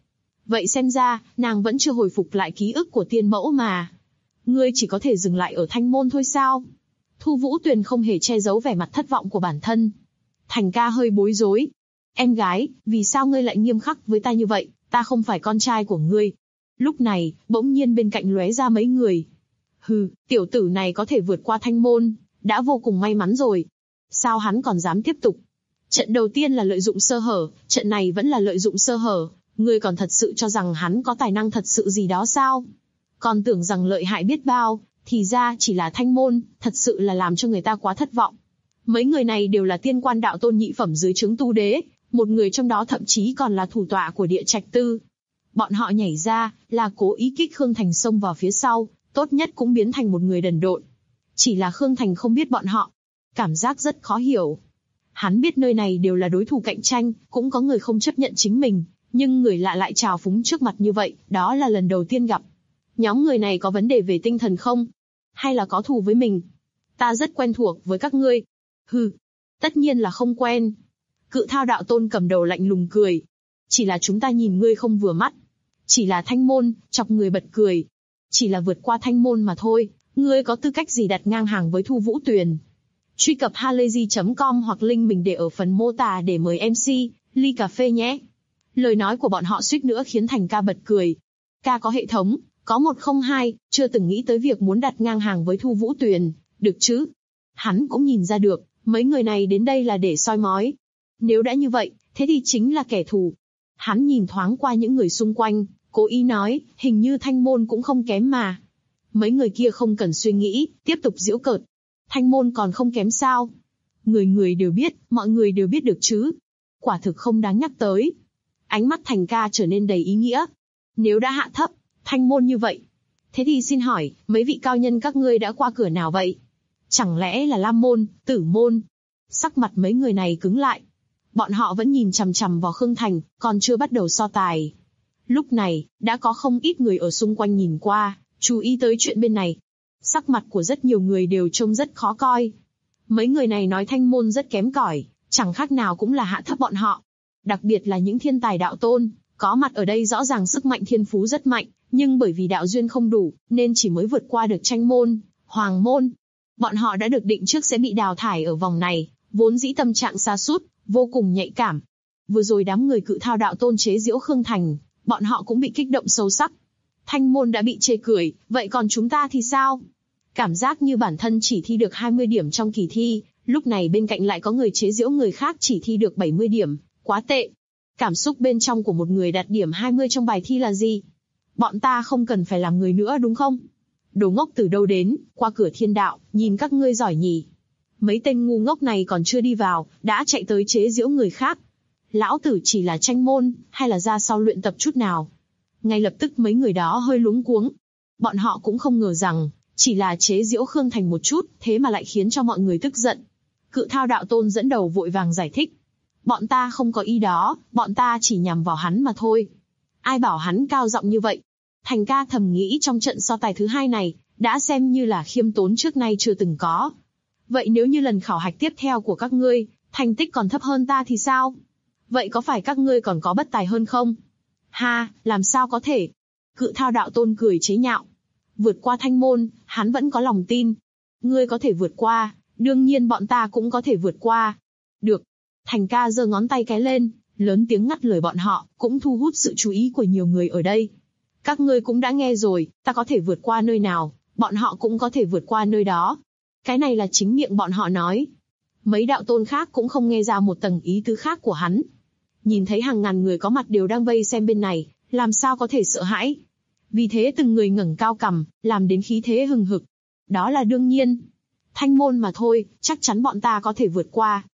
Vậy xem ra, nàng vẫn chưa hồi phục lại ký ức của tiên mẫu mà. Ngươi chỉ có thể dừng lại ở Thanh Môn thôi sao? Thu Vũ Tuyền không hề che giấu vẻ mặt thất vọng của bản thân. Thành ca hơi bối rối. Em gái, vì sao ngươi lại nghiêm khắc với ta như vậy, ta không phải con trai của ngươi. Lúc này, bỗng nhiên bên cạnh lóe ra mấy người. Hừ, tiểu tử này có thể vượt qua Thanh Môn, đã vô cùng may mắn rồi. Sao hắn còn dám tiếp tục? Trận đầu tiên là lợi dụng sơ hở, trận này vẫn là lợi dụng sơ hở. Ngươi còn thật sự cho rằng hắn có tài năng thật sự gì đó sao? Còn tưởng rằng lợi hại biết bao, thì ra chỉ là Thanh Môn, thật sự là làm cho người ta quá thất vọng. Mấy người này đều là tiên quan đạo tôn nhị phẩm dưới trướng tu đế, một người trong đó thậm chí còn là thủ tọa của Địa Trạch Tư. Bọn họ nhảy ra, là cố ý kích Khương Thành xông vào phía sau, tốt nhất cũng biến thành một người đần độn. Chỉ là Khương Thành không biết bọn họ. Cảm giác rất khó hiểu. Hắn biết nơi này đều là đối thủ cạnh tranh, cũng có người không chấp nhận chính mình, nhưng người lạ lại trào phúng trước mặt như vậy, đó là lần đầu tiên gặp. Nhóm người này có vấn đề về tinh thần không? Hay là có thù với mình? Ta rất quen thuộc với các ngươi. Hừ, tất nhiên là không quen. Cự Thao đạo tôn cầm đầu lạnh lùng cười. Chỉ là chúng ta nhìn ngươi không vừa mắt. Chỉ là Thanh Môn, chọc người bật cười. Chỉ là vượt qua Thanh Môn mà thôi, ngươi có tư cách gì đặt ngang hàng với Thu Vũ Tuyền? Truy cập halayzi.com hoặc link mình để ở phần mô tả để mời MC, ly cà phê nhé. Lời nói của bọn họ suýt nữa khiến Thành ca bật cười. Ca có hệ thống, có 102, chưa từng nghĩ tới việc muốn đặt ngang hàng với Thu Vũ Tuyền, được chứ? Hắn cũng nhìn ra được, mấy người này đến đây là để soi mói. Nếu đã như vậy, thế thì chính là kẻ thù. Hắn nhìn thoáng qua những người xung quanh, cố ý nói, hình như Thanh Môn cũng không kém mà. Mấy người kia không cần suy nghĩ, tiếp tục giễu cợt. Thanh Môn còn không kém sao? Người người đều biết, mọi người đều biết được chứ. Quả thực không đáng nhắc tới. Ánh mắt Thành ca trở nên đầy ý nghĩa. Nếu đã hạ thấp Thanh Môn như vậy, thế thì xin hỏi, mấy vị cao nhân các ngươi đã qua cửa nào vậy? Chẳng lẽ là Lam Môn, Tử Môn? Sắc mặt mấy người này cứng lại. Bọn họ vẫn nhìn chằm chằm vào Khương Thành, còn chưa bắt đầu so tài. Lúc này, đã có không ít người ở xung quanh nhìn qua, chú ý tới chuyện bên này. Sắc mặt của rất nhiều người đều trông rất khó coi. Mấy người này nói Thanh Môn rất kém cỏi, chẳng khác nào cũng là hạ thấp bọn họ. Đặc biệt là những thiên tài đạo tôn, có mặt ở đây rõ ràng sức mạnh thiên phú rất mạnh, nhưng bởi vì đạo duyên không đủ, nên chỉ mới vượt qua được Tranh Môn, Hoàng Môn. Bọn họ đã được định trước sẽ bị đào thải ở vòng này, vốn dĩ tâm trạng sa sút, vô cùng nhạy cảm. Vừa rồi đám người Cự Thao đạo tôn chế giễu Khương Thành, bọn họ cũng bị kích động sâu sắc. Thanh Môn đã bị chê cười, vậy còn chúng ta thì sao? Cảm giác như bản thân chỉ thi được 20 điểm trong kỳ thi, lúc này bên cạnh lại có người chế giễu người khác chỉ thi được 70 điểm, quá tệ. Cảm xúc bên trong của một người đạt điểm 20 trong bài thi là gì? Bọn ta không cần phải làm người nữa đúng không? Đồ ngốc từ đâu đến, qua cửa thiên đạo, nhìn các ngươi giỏi nhỉ. Mấy tên ngu ngốc này còn chưa đi vào, đã chạy tới chế giễu người khác. Lão tử chỉ là Tranh Môn, hay là ra sau luyện tập chút nào? Ngay lập tức mấy người đó hơi luống cuống. Bọn họ cũng không ngờ rằng, chỉ là chế giễu Khương Thành một chút, thế mà lại khiến cho mọi người tức giận. Cự Thao đạo tôn dẫn đầu vội vàng giải thích. Bọn ta không có ý đó, bọn ta chỉ nhằm vào hắn mà thôi. Ai bảo hắn cao giọng như vậy? Thành ca thầm nghĩ trong trận so tài thứ hai này, đã xem như là khiêm tốn trước nay chưa từng có. Vậy nếu như lần khảo hạch tiếp theo của các ngươi, thành tích còn thấp hơn ta thì sao? Vậy có phải các ngươi còn có bất tài hơn không? Ha, làm sao có thể? Cự Thao đạo tôn cười chế nhạo. Vượt qua Thanh Môn, hắn vẫn có lòng tin. Ngươi có thể vượt qua, đương nhiên bọn ta cũng có thể vượt qua. Được. Thành ca giơ ngón tay cái lên, lớn tiếng ngắt lời bọn họ, cũng thu hút sự chú ý của nhiều người ở đây. Các ngươi cũng đã nghe rồi, ta có thể vượt qua nơi nào, bọn họ cũng có thể vượt qua nơi đó. Cái này là chính miệng bọn họ nói. Mấy đạo tôn khác cũng không nghe ra một tầng ý tứ khác của hắn. Nhìn thấy hàng ngàn người có mặt đều đang vây xem bên này, làm sao có thể sợ hãi. Vì thế từng người ngẩng cao cằm, làm đến khí thế hừng hực. Đó là đương nhiên. Thanh Môn mà thôi, chắc chắn bọn ta có thể vượt qua.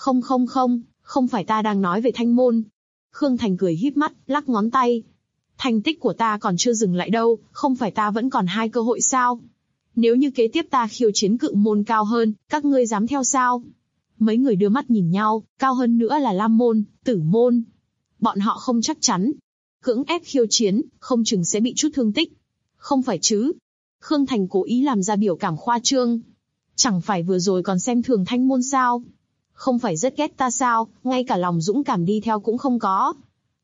Không phải ta đang nói về Thanh Môn. Khương Thành cười híp mắt, lắc ngón tay. Thành tích của ta còn chưa dừng lại đâu, không phải ta vẫn còn 2 cơ hội sao? Nếu như kế tiếp ta khiêu chiến Cự Môn cao hơn, các ngươi dám theo sao? Mấy người đưa mắt nhìn nhau, cao hơn nữa là Lam Môn, Tử Môn. Bọn họ không chắc chắn. Cưỡng ép khiêu chiến, không chừng sẽ bị chút thương tích. Không phải chứ? Khương Thành cố ý làm ra biểu cảm khoa trương. Chẳng phải vừa rồi còn xem thường Thanh Môn sao? Không phải rất ghét ta sao, ngay cả lòng dũng cảm đi theo cũng không có.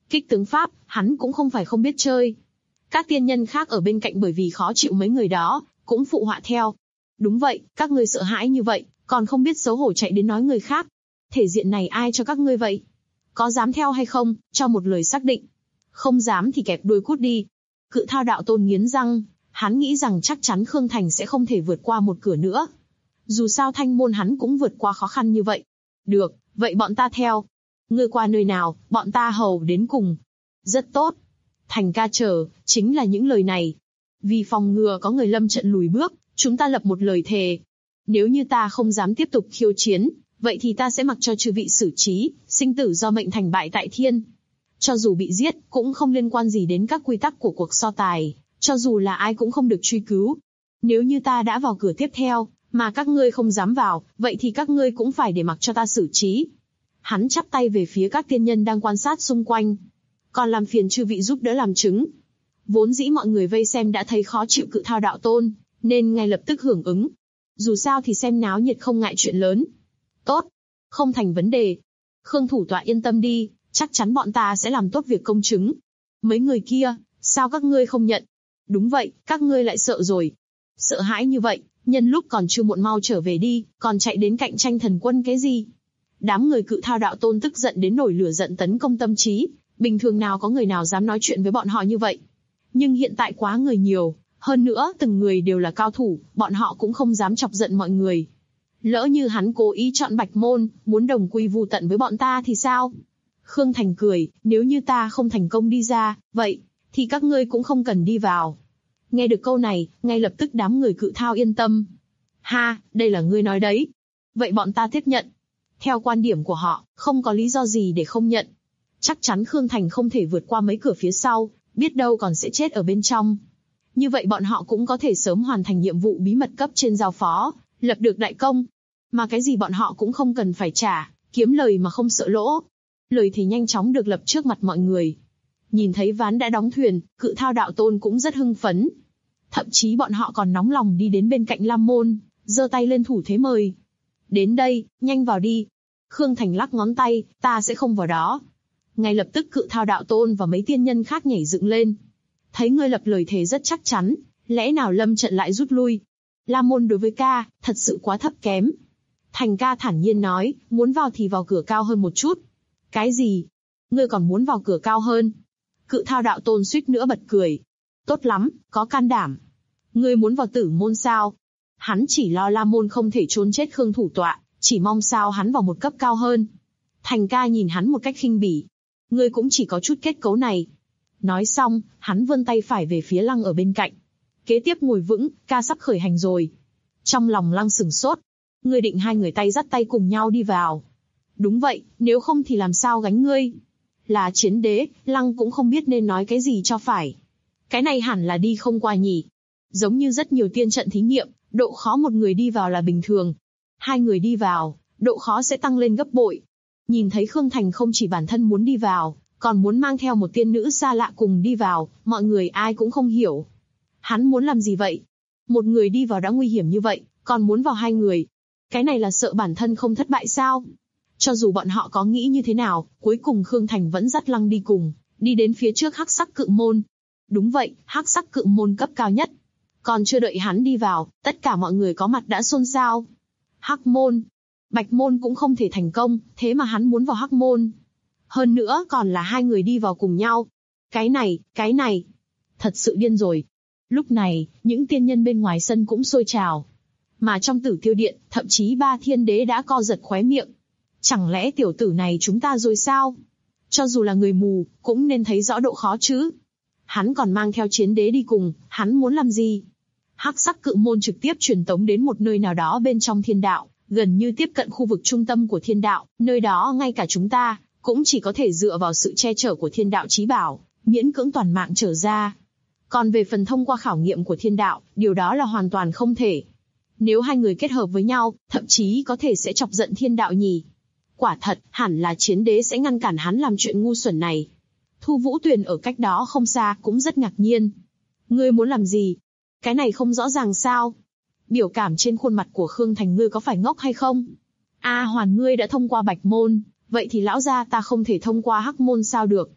Kích tướng pháp, hắn cũng không phải không biết chơi. Các tiên nhân khác ở bên cạnh bởi vì khó chịu mấy người đó, cũng phụ họa theo. Đúng vậy, các ngươi sợ hãi như vậy, còn không biết xấu hổ chạy đến nói người khác. Thể diện này ai cho các ngươi vậy? Có dám theo hay không, cho một lời xác định. Không dám thì kẹp đuôi cút đi. Cự Thao đạo tôn nghiến răng, hắn nghĩ rằng chắc chắn Khương Thành sẽ không thể vượt qua một cửa nữa. Dù sao thanh môn hắn cũng vượt qua khó khăn như vậy. Được, vậy bọn ta theo. Ngươi qua nơi nào, bọn ta hầu đến cùng. Rất tốt. Thành ca chờ, chính là những lời này. Vì phòng ngừa có người lâm trận lùi bước, chúng ta lập một lời thề. Nếu như ta không dám tiếp tục khiêu chiến, vậy thì ta sẽ mặc cho chư vị xử trí, sinh tử do mệnh thành bại tại thiên. Cho dù bị giết, cũng không liên quan gì đến các quy tắc của cuộc so tài, cho dù là ai cũng không được truy cứu. Nếu như ta đã vào cửa tiếp theo, mà các ngươi không dám vào, vậy thì các ngươi cũng phải để mặc cho ta xử trí. Hắn chắp tay về phía các tiên nhân đang quan sát xung quanh. Còn làm phiền chư vị giúp đỡ làm chứng. Vốn dĩ mọi người vây xem đã thấy khó chịu Cự Thao đạo tôn, nên ngay lập tức hưởng ứng. Dù sao thì xem náo nhiệt không ngại chuyện lớn. Tốt, không thành vấn đề. Khương thủ tọa yên tâm đi, chắc chắn bọn ta sẽ làm tốt việc công chứng. Mấy người kia, sao các ngươi không nhận? Đúng vậy, các ngươi lại sợ rồi. Sợ hãi như vậy, nhân lúc còn chưa muộn mau trở về đi, còn chạy đến cạnh tranh thần quân cái gì? Đám người Cự Thao đạo tôn tức giận đến nổi lửa giận tấn công tâm trí, bình thường nào có người nào dám nói chuyện với bọn họ như vậy. Nhưng hiện tại quá người nhiều, hơn nữa từng người đều là cao thủ, bọn họ cũng không dám chọc giận mọi người. Lỡ như hắn cố ý chọn Bạch Môn, muốn đồng quy vu tận với bọn ta thì sao? Khương Thành cười, nếu như ta không thành công đi ra, vậy, thì các ngươi cũng không cần đi vào. Nghe được câu này, ngay lập tức đám người Cự Thao yên tâm. Ha, đây là ngươi nói đấy. Vậy bọn ta tiếp nhận. Theo quan điểm của họ, không có lý do gì để không nhận. Chắc chắn Khương Thành không thể vượt qua mấy cửa phía sau, biết đâu còn sẽ chết ở bên trong. Như vậy bọn họ cũng có thể sớm hoàn thành nhiệm vụ bí mật cấp trên giao phó, lập được đại công. Mà cái gì bọn họ cũng không cần phải trả, kiếm lời mà không sợ lỗ. Lời thì nhanh chóng được lập trước mặt mọi người. Nhìn thấy ván đã đóng thuyền, Cự Thao đạo tôn cũng rất hưng phấn. Thậm chí bọn họ còn nóng lòng đi đến bên cạnh Lam Môn, giơ tay lên thủ thế mời. Đến đây, nhanh vào đi. Khương Thành lắc ngón tay, ta sẽ không vào đó. Ngay lập tức Cự Thao đạo tôn và mấy tiên nhân khác nhảy dựng lên. Thấy ngươi lập lời thề rất chắc chắn, lẽ nào lâm trận lại rút lui? Lam Môn đối với ca, thật sự quá thấp kém. Thành ca thản nhiên nói, muốn vào thì vào cửa cao hơn một chút. Cái gì? Ngươi còn muốn vào cửa cao hơn? Cự Thao đạo tôn suýt nữa bật cười. Tốt lắm, có can đảm. Ngươi muốn vào Tử Môn sao? Hắn chỉ lo Lam Môn không thể trốn chết Khương thủ tọa, chỉ mong sao hắn vào một cấp cao hơn. Thành ca nhìn hắn một cách khinh bỉ. Ngươi cũng chỉ có chút kết cấu này. Nói xong, hắn vươn tay phải về phía Lăng ở bên cạnh. Kế tiếp ngồi vững, ca sắp khởi hành rồi. Trong lòng Lăng sửng sốt. Ngươi định hai người tay dắt tay cùng nhau đi vào. Đúng vậy, nếu không thì làm sao gánh ngươi? Là chiến đế, Lăng cũng không biết nên nói cái gì cho phải. Cái này hẳn là đi không qua nhỉ. Giống như rất nhiều tiên trận thí nghiệm, độ khó một người đi vào là bình thường. Hai người đi vào, độ khó sẽ tăng lên gấp bội. Nhìn thấy Khương Thành không chỉ bản thân muốn đi vào, còn muốn mang theo một tiên nữ xa lạ cùng đi vào, mọi người ai cũng không hiểu. Hắn muốn làm gì vậy? Một người đi vào đã nguy hiểm như vậy, còn muốn vào hai người. Cái này là sợ bản thân không thất bại sao? Cho dù bọn họ có nghĩ như thế nào, cuối cùng Khương Thành vẫn dắt Lăng đi cùng, đi đến phía trước Hắc Sắc Cự Môn. Đúng vậy, Hắc Sắc Cự Môn cấp cao nhất. Còn chưa đợi hắn đi vào, tất cả mọi người có mặt đã xôn xao. Hắc Môn, Bạch Môn cũng không thể thành công, thế mà hắn muốn vào Hắc Môn. Hơn nữa còn là hai người đi vào cùng nhau. Cái này, thật sự điên rồi. Lúc này, những tiên nhân bên ngoài sân cũng sôi trào. Mà trong Tử Tiêu Điện, thậm chí ba thiên đế đã co giật khóe miệng. Chẳng lẽ tiểu tử này chúng ta rồi sao? Cho dù là người mù, cũng nên thấy rõ độ khó chứ. Hắn còn mang theo chiến đế đi cùng, hắn muốn làm gì? Hắc Sắc Cự Môn trực tiếp truyền tống đến một nơi nào đó bên trong thiên đạo, gần như tiếp cận khu vực trung tâm của thiên đạo, nơi đó ngay cả chúng ta, cũng chỉ có thể dựa vào sự che chở của thiên đạo chí bảo, miễn cưỡng toàn mạng trở ra. Còn về phần thông qua khảo nghiệm của thiên đạo, điều đó là hoàn toàn không thể. Nếu hai người kết hợp với nhau, thậm chí có thể sẽ chọc giận thiên đạo nhỉ. Quả thật, hẳn là chiến đế sẽ ngăn cản hắn làm chuyện ngu xuẩn này. Thu Vũ Tuyền ở cách đó không xa cũng rất ngạc nhiên. Ngươi muốn làm gì? Cái này không rõ ràng sao? Biểu cảm trên khuôn mặt của Khương Thành, ngươi có phải ngốc hay không? Hoàn ngươi đã thông qua Bạch Môn, vậy thì lão gia ta không thể thông qua Hắc Môn sao được?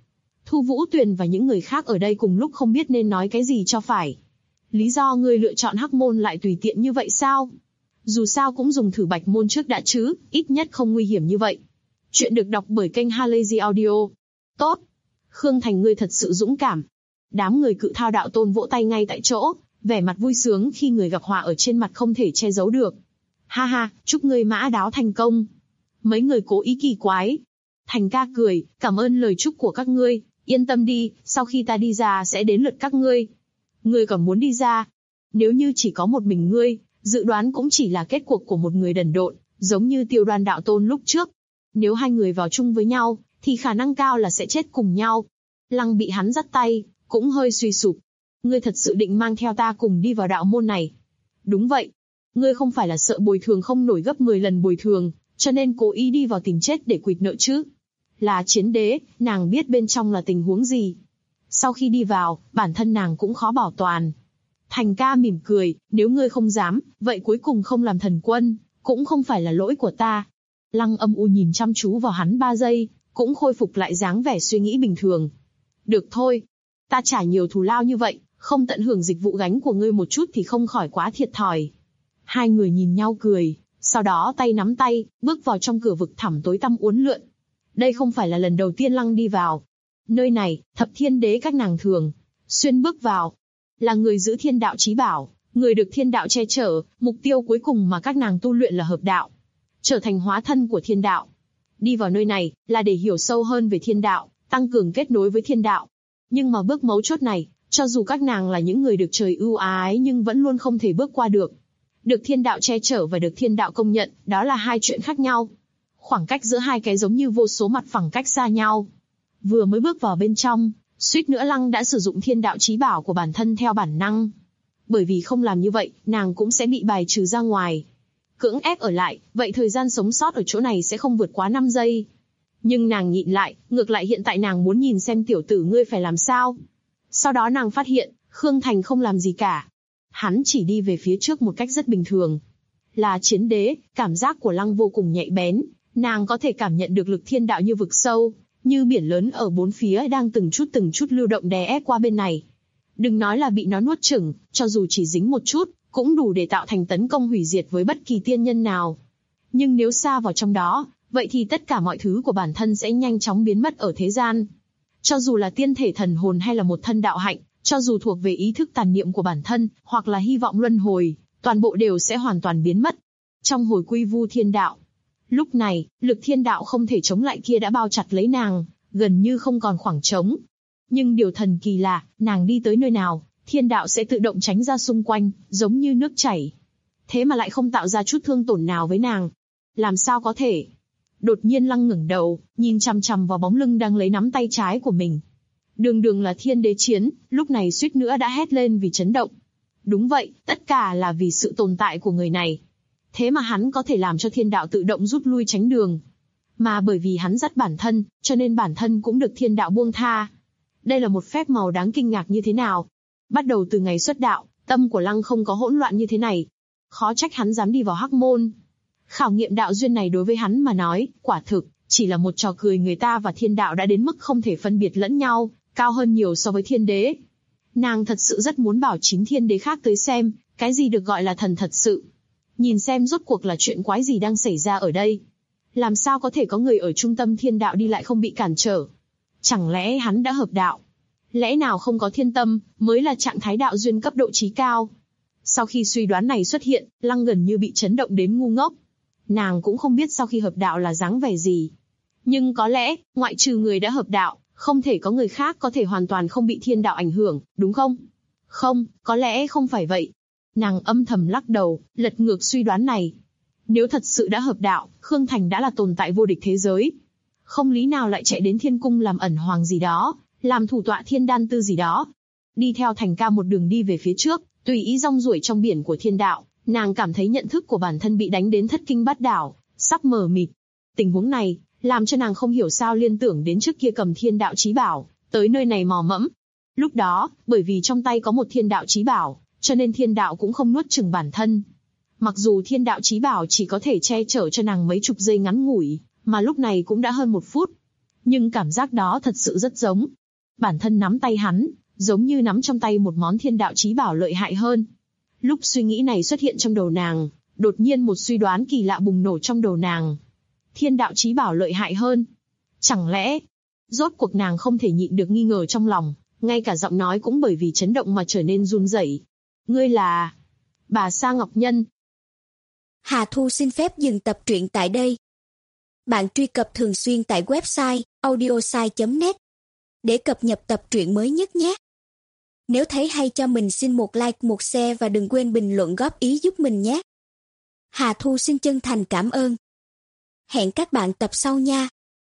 Thu Vũ Tuyền và những người khác ở đây cùng lúc không biết nên nói cái gì cho phải. Lý do ngươi lựa chọn Hắc Môn lại tùy tiện như vậy sao? Dù sao cũng dùng thử Bạch Môn trước đã chứ, ít nhất không nguy hiểm như vậy. Chuyện được đọc bởi kênh Halazy Audio. Tốt. Khương Thành, ngươi thật sự dũng cảm. Đám người Cự Thao đạo tôn vỗ tay ngay tại chỗ, vẻ mặt vui sướng khi người gặp họa ở trên mặt không thể che giấu được. Ha ha, chúc ngươi mã đáo thành công. Mấy người cố ý kỳ quái. Thành ca cười, cảm ơn lời chúc của các ngươi, yên tâm đi, sau khi ta đi ra sẽ đến lượt các ngươi. Ngươi còn muốn đi ra? Nếu như chỉ có một mình ngươi, dự đoán cũng chỉ là kết cuộc của một người đần độn, giống như Tiêu Đoan đạo tôn lúc trước. Nếu hai người vào chung với nhau, thì khả năng cao là sẽ chết cùng nhau. Lăng bị hắn dắt tay, cũng hơi suy sụp. Ngươi thật sự định mang theo ta cùng đi vào đạo môn này? Đúng vậy. Ngươi không phải là sợ bồi thường không nổi gấp 10 lần bồi thường, cho nên cố ý đi vào tìm chết để quỵt nợ chứ? Là chiến đế, nàng biết bên trong là tình huống gì. Sau khi đi vào, bản thân nàng cũng khó bảo toàn. Thành ca mỉm cười, nếu ngươi không dám, vậy cuối cùng không làm thần quân, cũng không phải là lỗi của ta. Lăng âm u nhìn chăm chú vào hắn 3 giây, cũng khôi phục lại dáng vẻ suy nghĩ bình thường. Được thôi, ta trả nhiều thù lao như vậy, không tận hưởng dịch vụ gánh của ngươi một chút thì không khỏi quá thiệt thòi. Hai người nhìn nhau cười, sau đó tay nắm tay, bước vào trong cửa vực thẳm tối tăm uốn lượn. Đây không phải là lần đầu tiên Lăng đi vào. Nơi này, Thập Thiên Đế các nàng thường xuyên bước vào. Là người giữ thiên đạo chí bảo, người được thiên đạo che chở, mục tiêu cuối cùng mà các nàng tu luyện là hợp đạo. Trở thành hóa thân của thiên đạo. Đi vào nơi này, là để hiểu sâu hơn về thiên đạo, tăng cường kết nối với thiên đạo. Nhưng mà bước mấu chốt này, cho dù các nàng là những người được trời ưu ái nhưng vẫn luôn không thể bước qua được. Được thiên đạo che chở và được thiên đạo công nhận, đó là hai chuyện khác nhau. Khoảng cách giữa hai cái giống như vô số mặt phẳng cách xa nhau. Vừa mới bước vào bên trong, suýt nữa Lăng đã sử dụng thiên đạo chí bảo của bản thân theo bản năng. Bởi vì không làm như vậy, nàng cũng sẽ bị bài trừ ra ngoài. Cưỡng ép ở lại, vậy thời gian sống sót ở chỗ này sẽ không vượt quá 5 giây. Nhưng nàng nhịn lại, ngược lại hiện tại nàng muốn nhìn xem tiểu tử ngươi phải làm sao. Sau đó nàng phát hiện, Khương Thành không làm gì cả. Hắn chỉ đi về phía trước một cách rất bình thường. Là chiến đế, cảm giác của Lăng vô cùng nhạy bén, nàng có thể cảm nhận được lực thiên đạo như vực sâu, như biển lớn ở bốn phía đang từng chút lưu động đè ép qua bên này. Đừng nói là bị nó nuốt chửng, cho dù chỉ dính một chút, cũng đủ để tạo thành tấn công hủy diệt với bất kỳ tiên nhân nào. Nhưng nếu xa vào trong đó, vậy thì tất cả mọi thứ của bản thân sẽ nhanh chóng biến mất ở thế gian. Cho dù là tiên thể thần hồn hay là một thân đạo hạnh, cho dù thuộc về ý thức tàn niệm của bản thân, hoặc là hy vọng luân hồi, toàn bộ đều sẽ hoàn toàn biến mất. Trong hồi quy vu thiên đạo, lúc này, lực thiên đạo không thể chống lại kia đã bao chặt lấy nàng, gần như không còn khoảng trống. Nhưng điều thần kỳ là, nàng đi tới nơi nào, thiên đạo sẽ tự động tránh ra xung quanh, giống như nước chảy. Thế mà lại không tạo ra chút thương tổn nào với nàng. Làm sao có thể? Đột nhiên Lăng ngẩng đầu, nhìn chằm chằm vào bóng lưng đang lấy nắm tay trái của mình. Đường đường là thiên đế chiến, lúc này suýt nữa đã hét lên vì chấn động. Đúng vậy, tất cả là vì sự tồn tại của người này. Thế mà hắn có thể làm cho thiên đạo tự động rút lui tránh đường. Mà bởi vì hắn dắt bản thân, cho nên bản thân cũng được thiên đạo buông tha. Đây là một phép màu đáng kinh ngạc như thế nào? Bắt đầu từ ngày xuất đạo, tâm của Lăng không có hỗn loạn như thế này. Khó trách hắn dám đi vào Hắc Môn. Khảo nghiệm đạo duyên này đối với hắn mà nói, quả thực, chỉ là một trò cười người ta và thiên đạo đã đến mức không thể phân biệt lẫn nhau, cao hơn nhiều so với thiên đế. Nàng thật sự rất muốn bảo chính thiên đế khác tới xem, cái gì được gọi là thần thật sự. Nhìn xem rốt cuộc là chuyện quái gì đang xảy ra ở đây. Làm sao có thể có người ở trung tâm thiên đạo đi lại không bị cản trở? Chẳng lẽ hắn đã hợp đạo? Lẽ nào không có thiên tâm, mới là trạng thái đạo duyên cấp độ chí cao? Sau khi suy đoán này xuất hiện, Lăng gần như bị chấn động đến ngu ngốc. Nàng cũng không biết sau khi hợp đạo là dáng vẻ gì. Nhưng có lẽ, ngoại trừ người đã hợp đạo, không thể có người khác có thể hoàn toàn không bị thiên đạo ảnh hưởng, đúng không? Không, có lẽ không phải vậy. Nàng âm thầm lắc đầu, lật ngược suy đoán này. Nếu thật sự đã hợp đạo, Khương Thành đã là tồn tại vô địch thế giới. Không lý nào lại chạy đến thiên cung làm ẩn hoàng gì đó, làm thủ tọa thiên đan tư gì đó. Đi theo Thành ca một đường đi về phía trước, tùy ý rong ruổi trong biển của thiên đạo, nàng cảm thấy nhận thức của bản thân bị đánh đến thất kinh bát đảo, sắp mờ mịt. Tình huống này, làm cho nàng không hiểu sao liên tưởng đến trước kia cầm thiên đạo chí bảo, tới nơi này mò mẫm. Lúc đó, bởi vì trong tay có một thiên đạo chí bảo, cho nên thiên đạo cũng không nuốt chửng bản thân. Mặc dù thiên đạo chí bảo chỉ có thể che chở cho nàng mấy chục giây ngắn ngủi, mà lúc này cũng đã hơn 1 phút. Nhưng cảm giác đó thật sự rất giống. Bản thân nắm tay hắn, giống như nắm trong tay một món thiên đạo chí bảo lợi hại hơn. Lúc suy nghĩ này xuất hiện trong đầu nàng, đột nhiên một suy đoán kỳ lạ bùng nổ trong đầu nàng. Thiên đạo chí bảo lợi hại hơn. Chẳng lẽ... Rốt cuộc nàng không thể nhịn được nghi ngờ trong lòng, ngay cả giọng nói cũng bởi vì chấn động mà trở nên run rẩy. Ngươi là... Bà Sa Ngọc Nhân. Hà Thu xin phép dừng tập truyện tại đây. Bạn truy cập thường xuyên tại website audiosai.net để cập nhật tập truyện mới nhất nhé. Nếu thấy hay cho mình xin một like, một share và đừng quên bình luận góp ý giúp mình nhé. Hà Thu xin chân thành cảm ơn. Hẹn các bạn tập sau nha.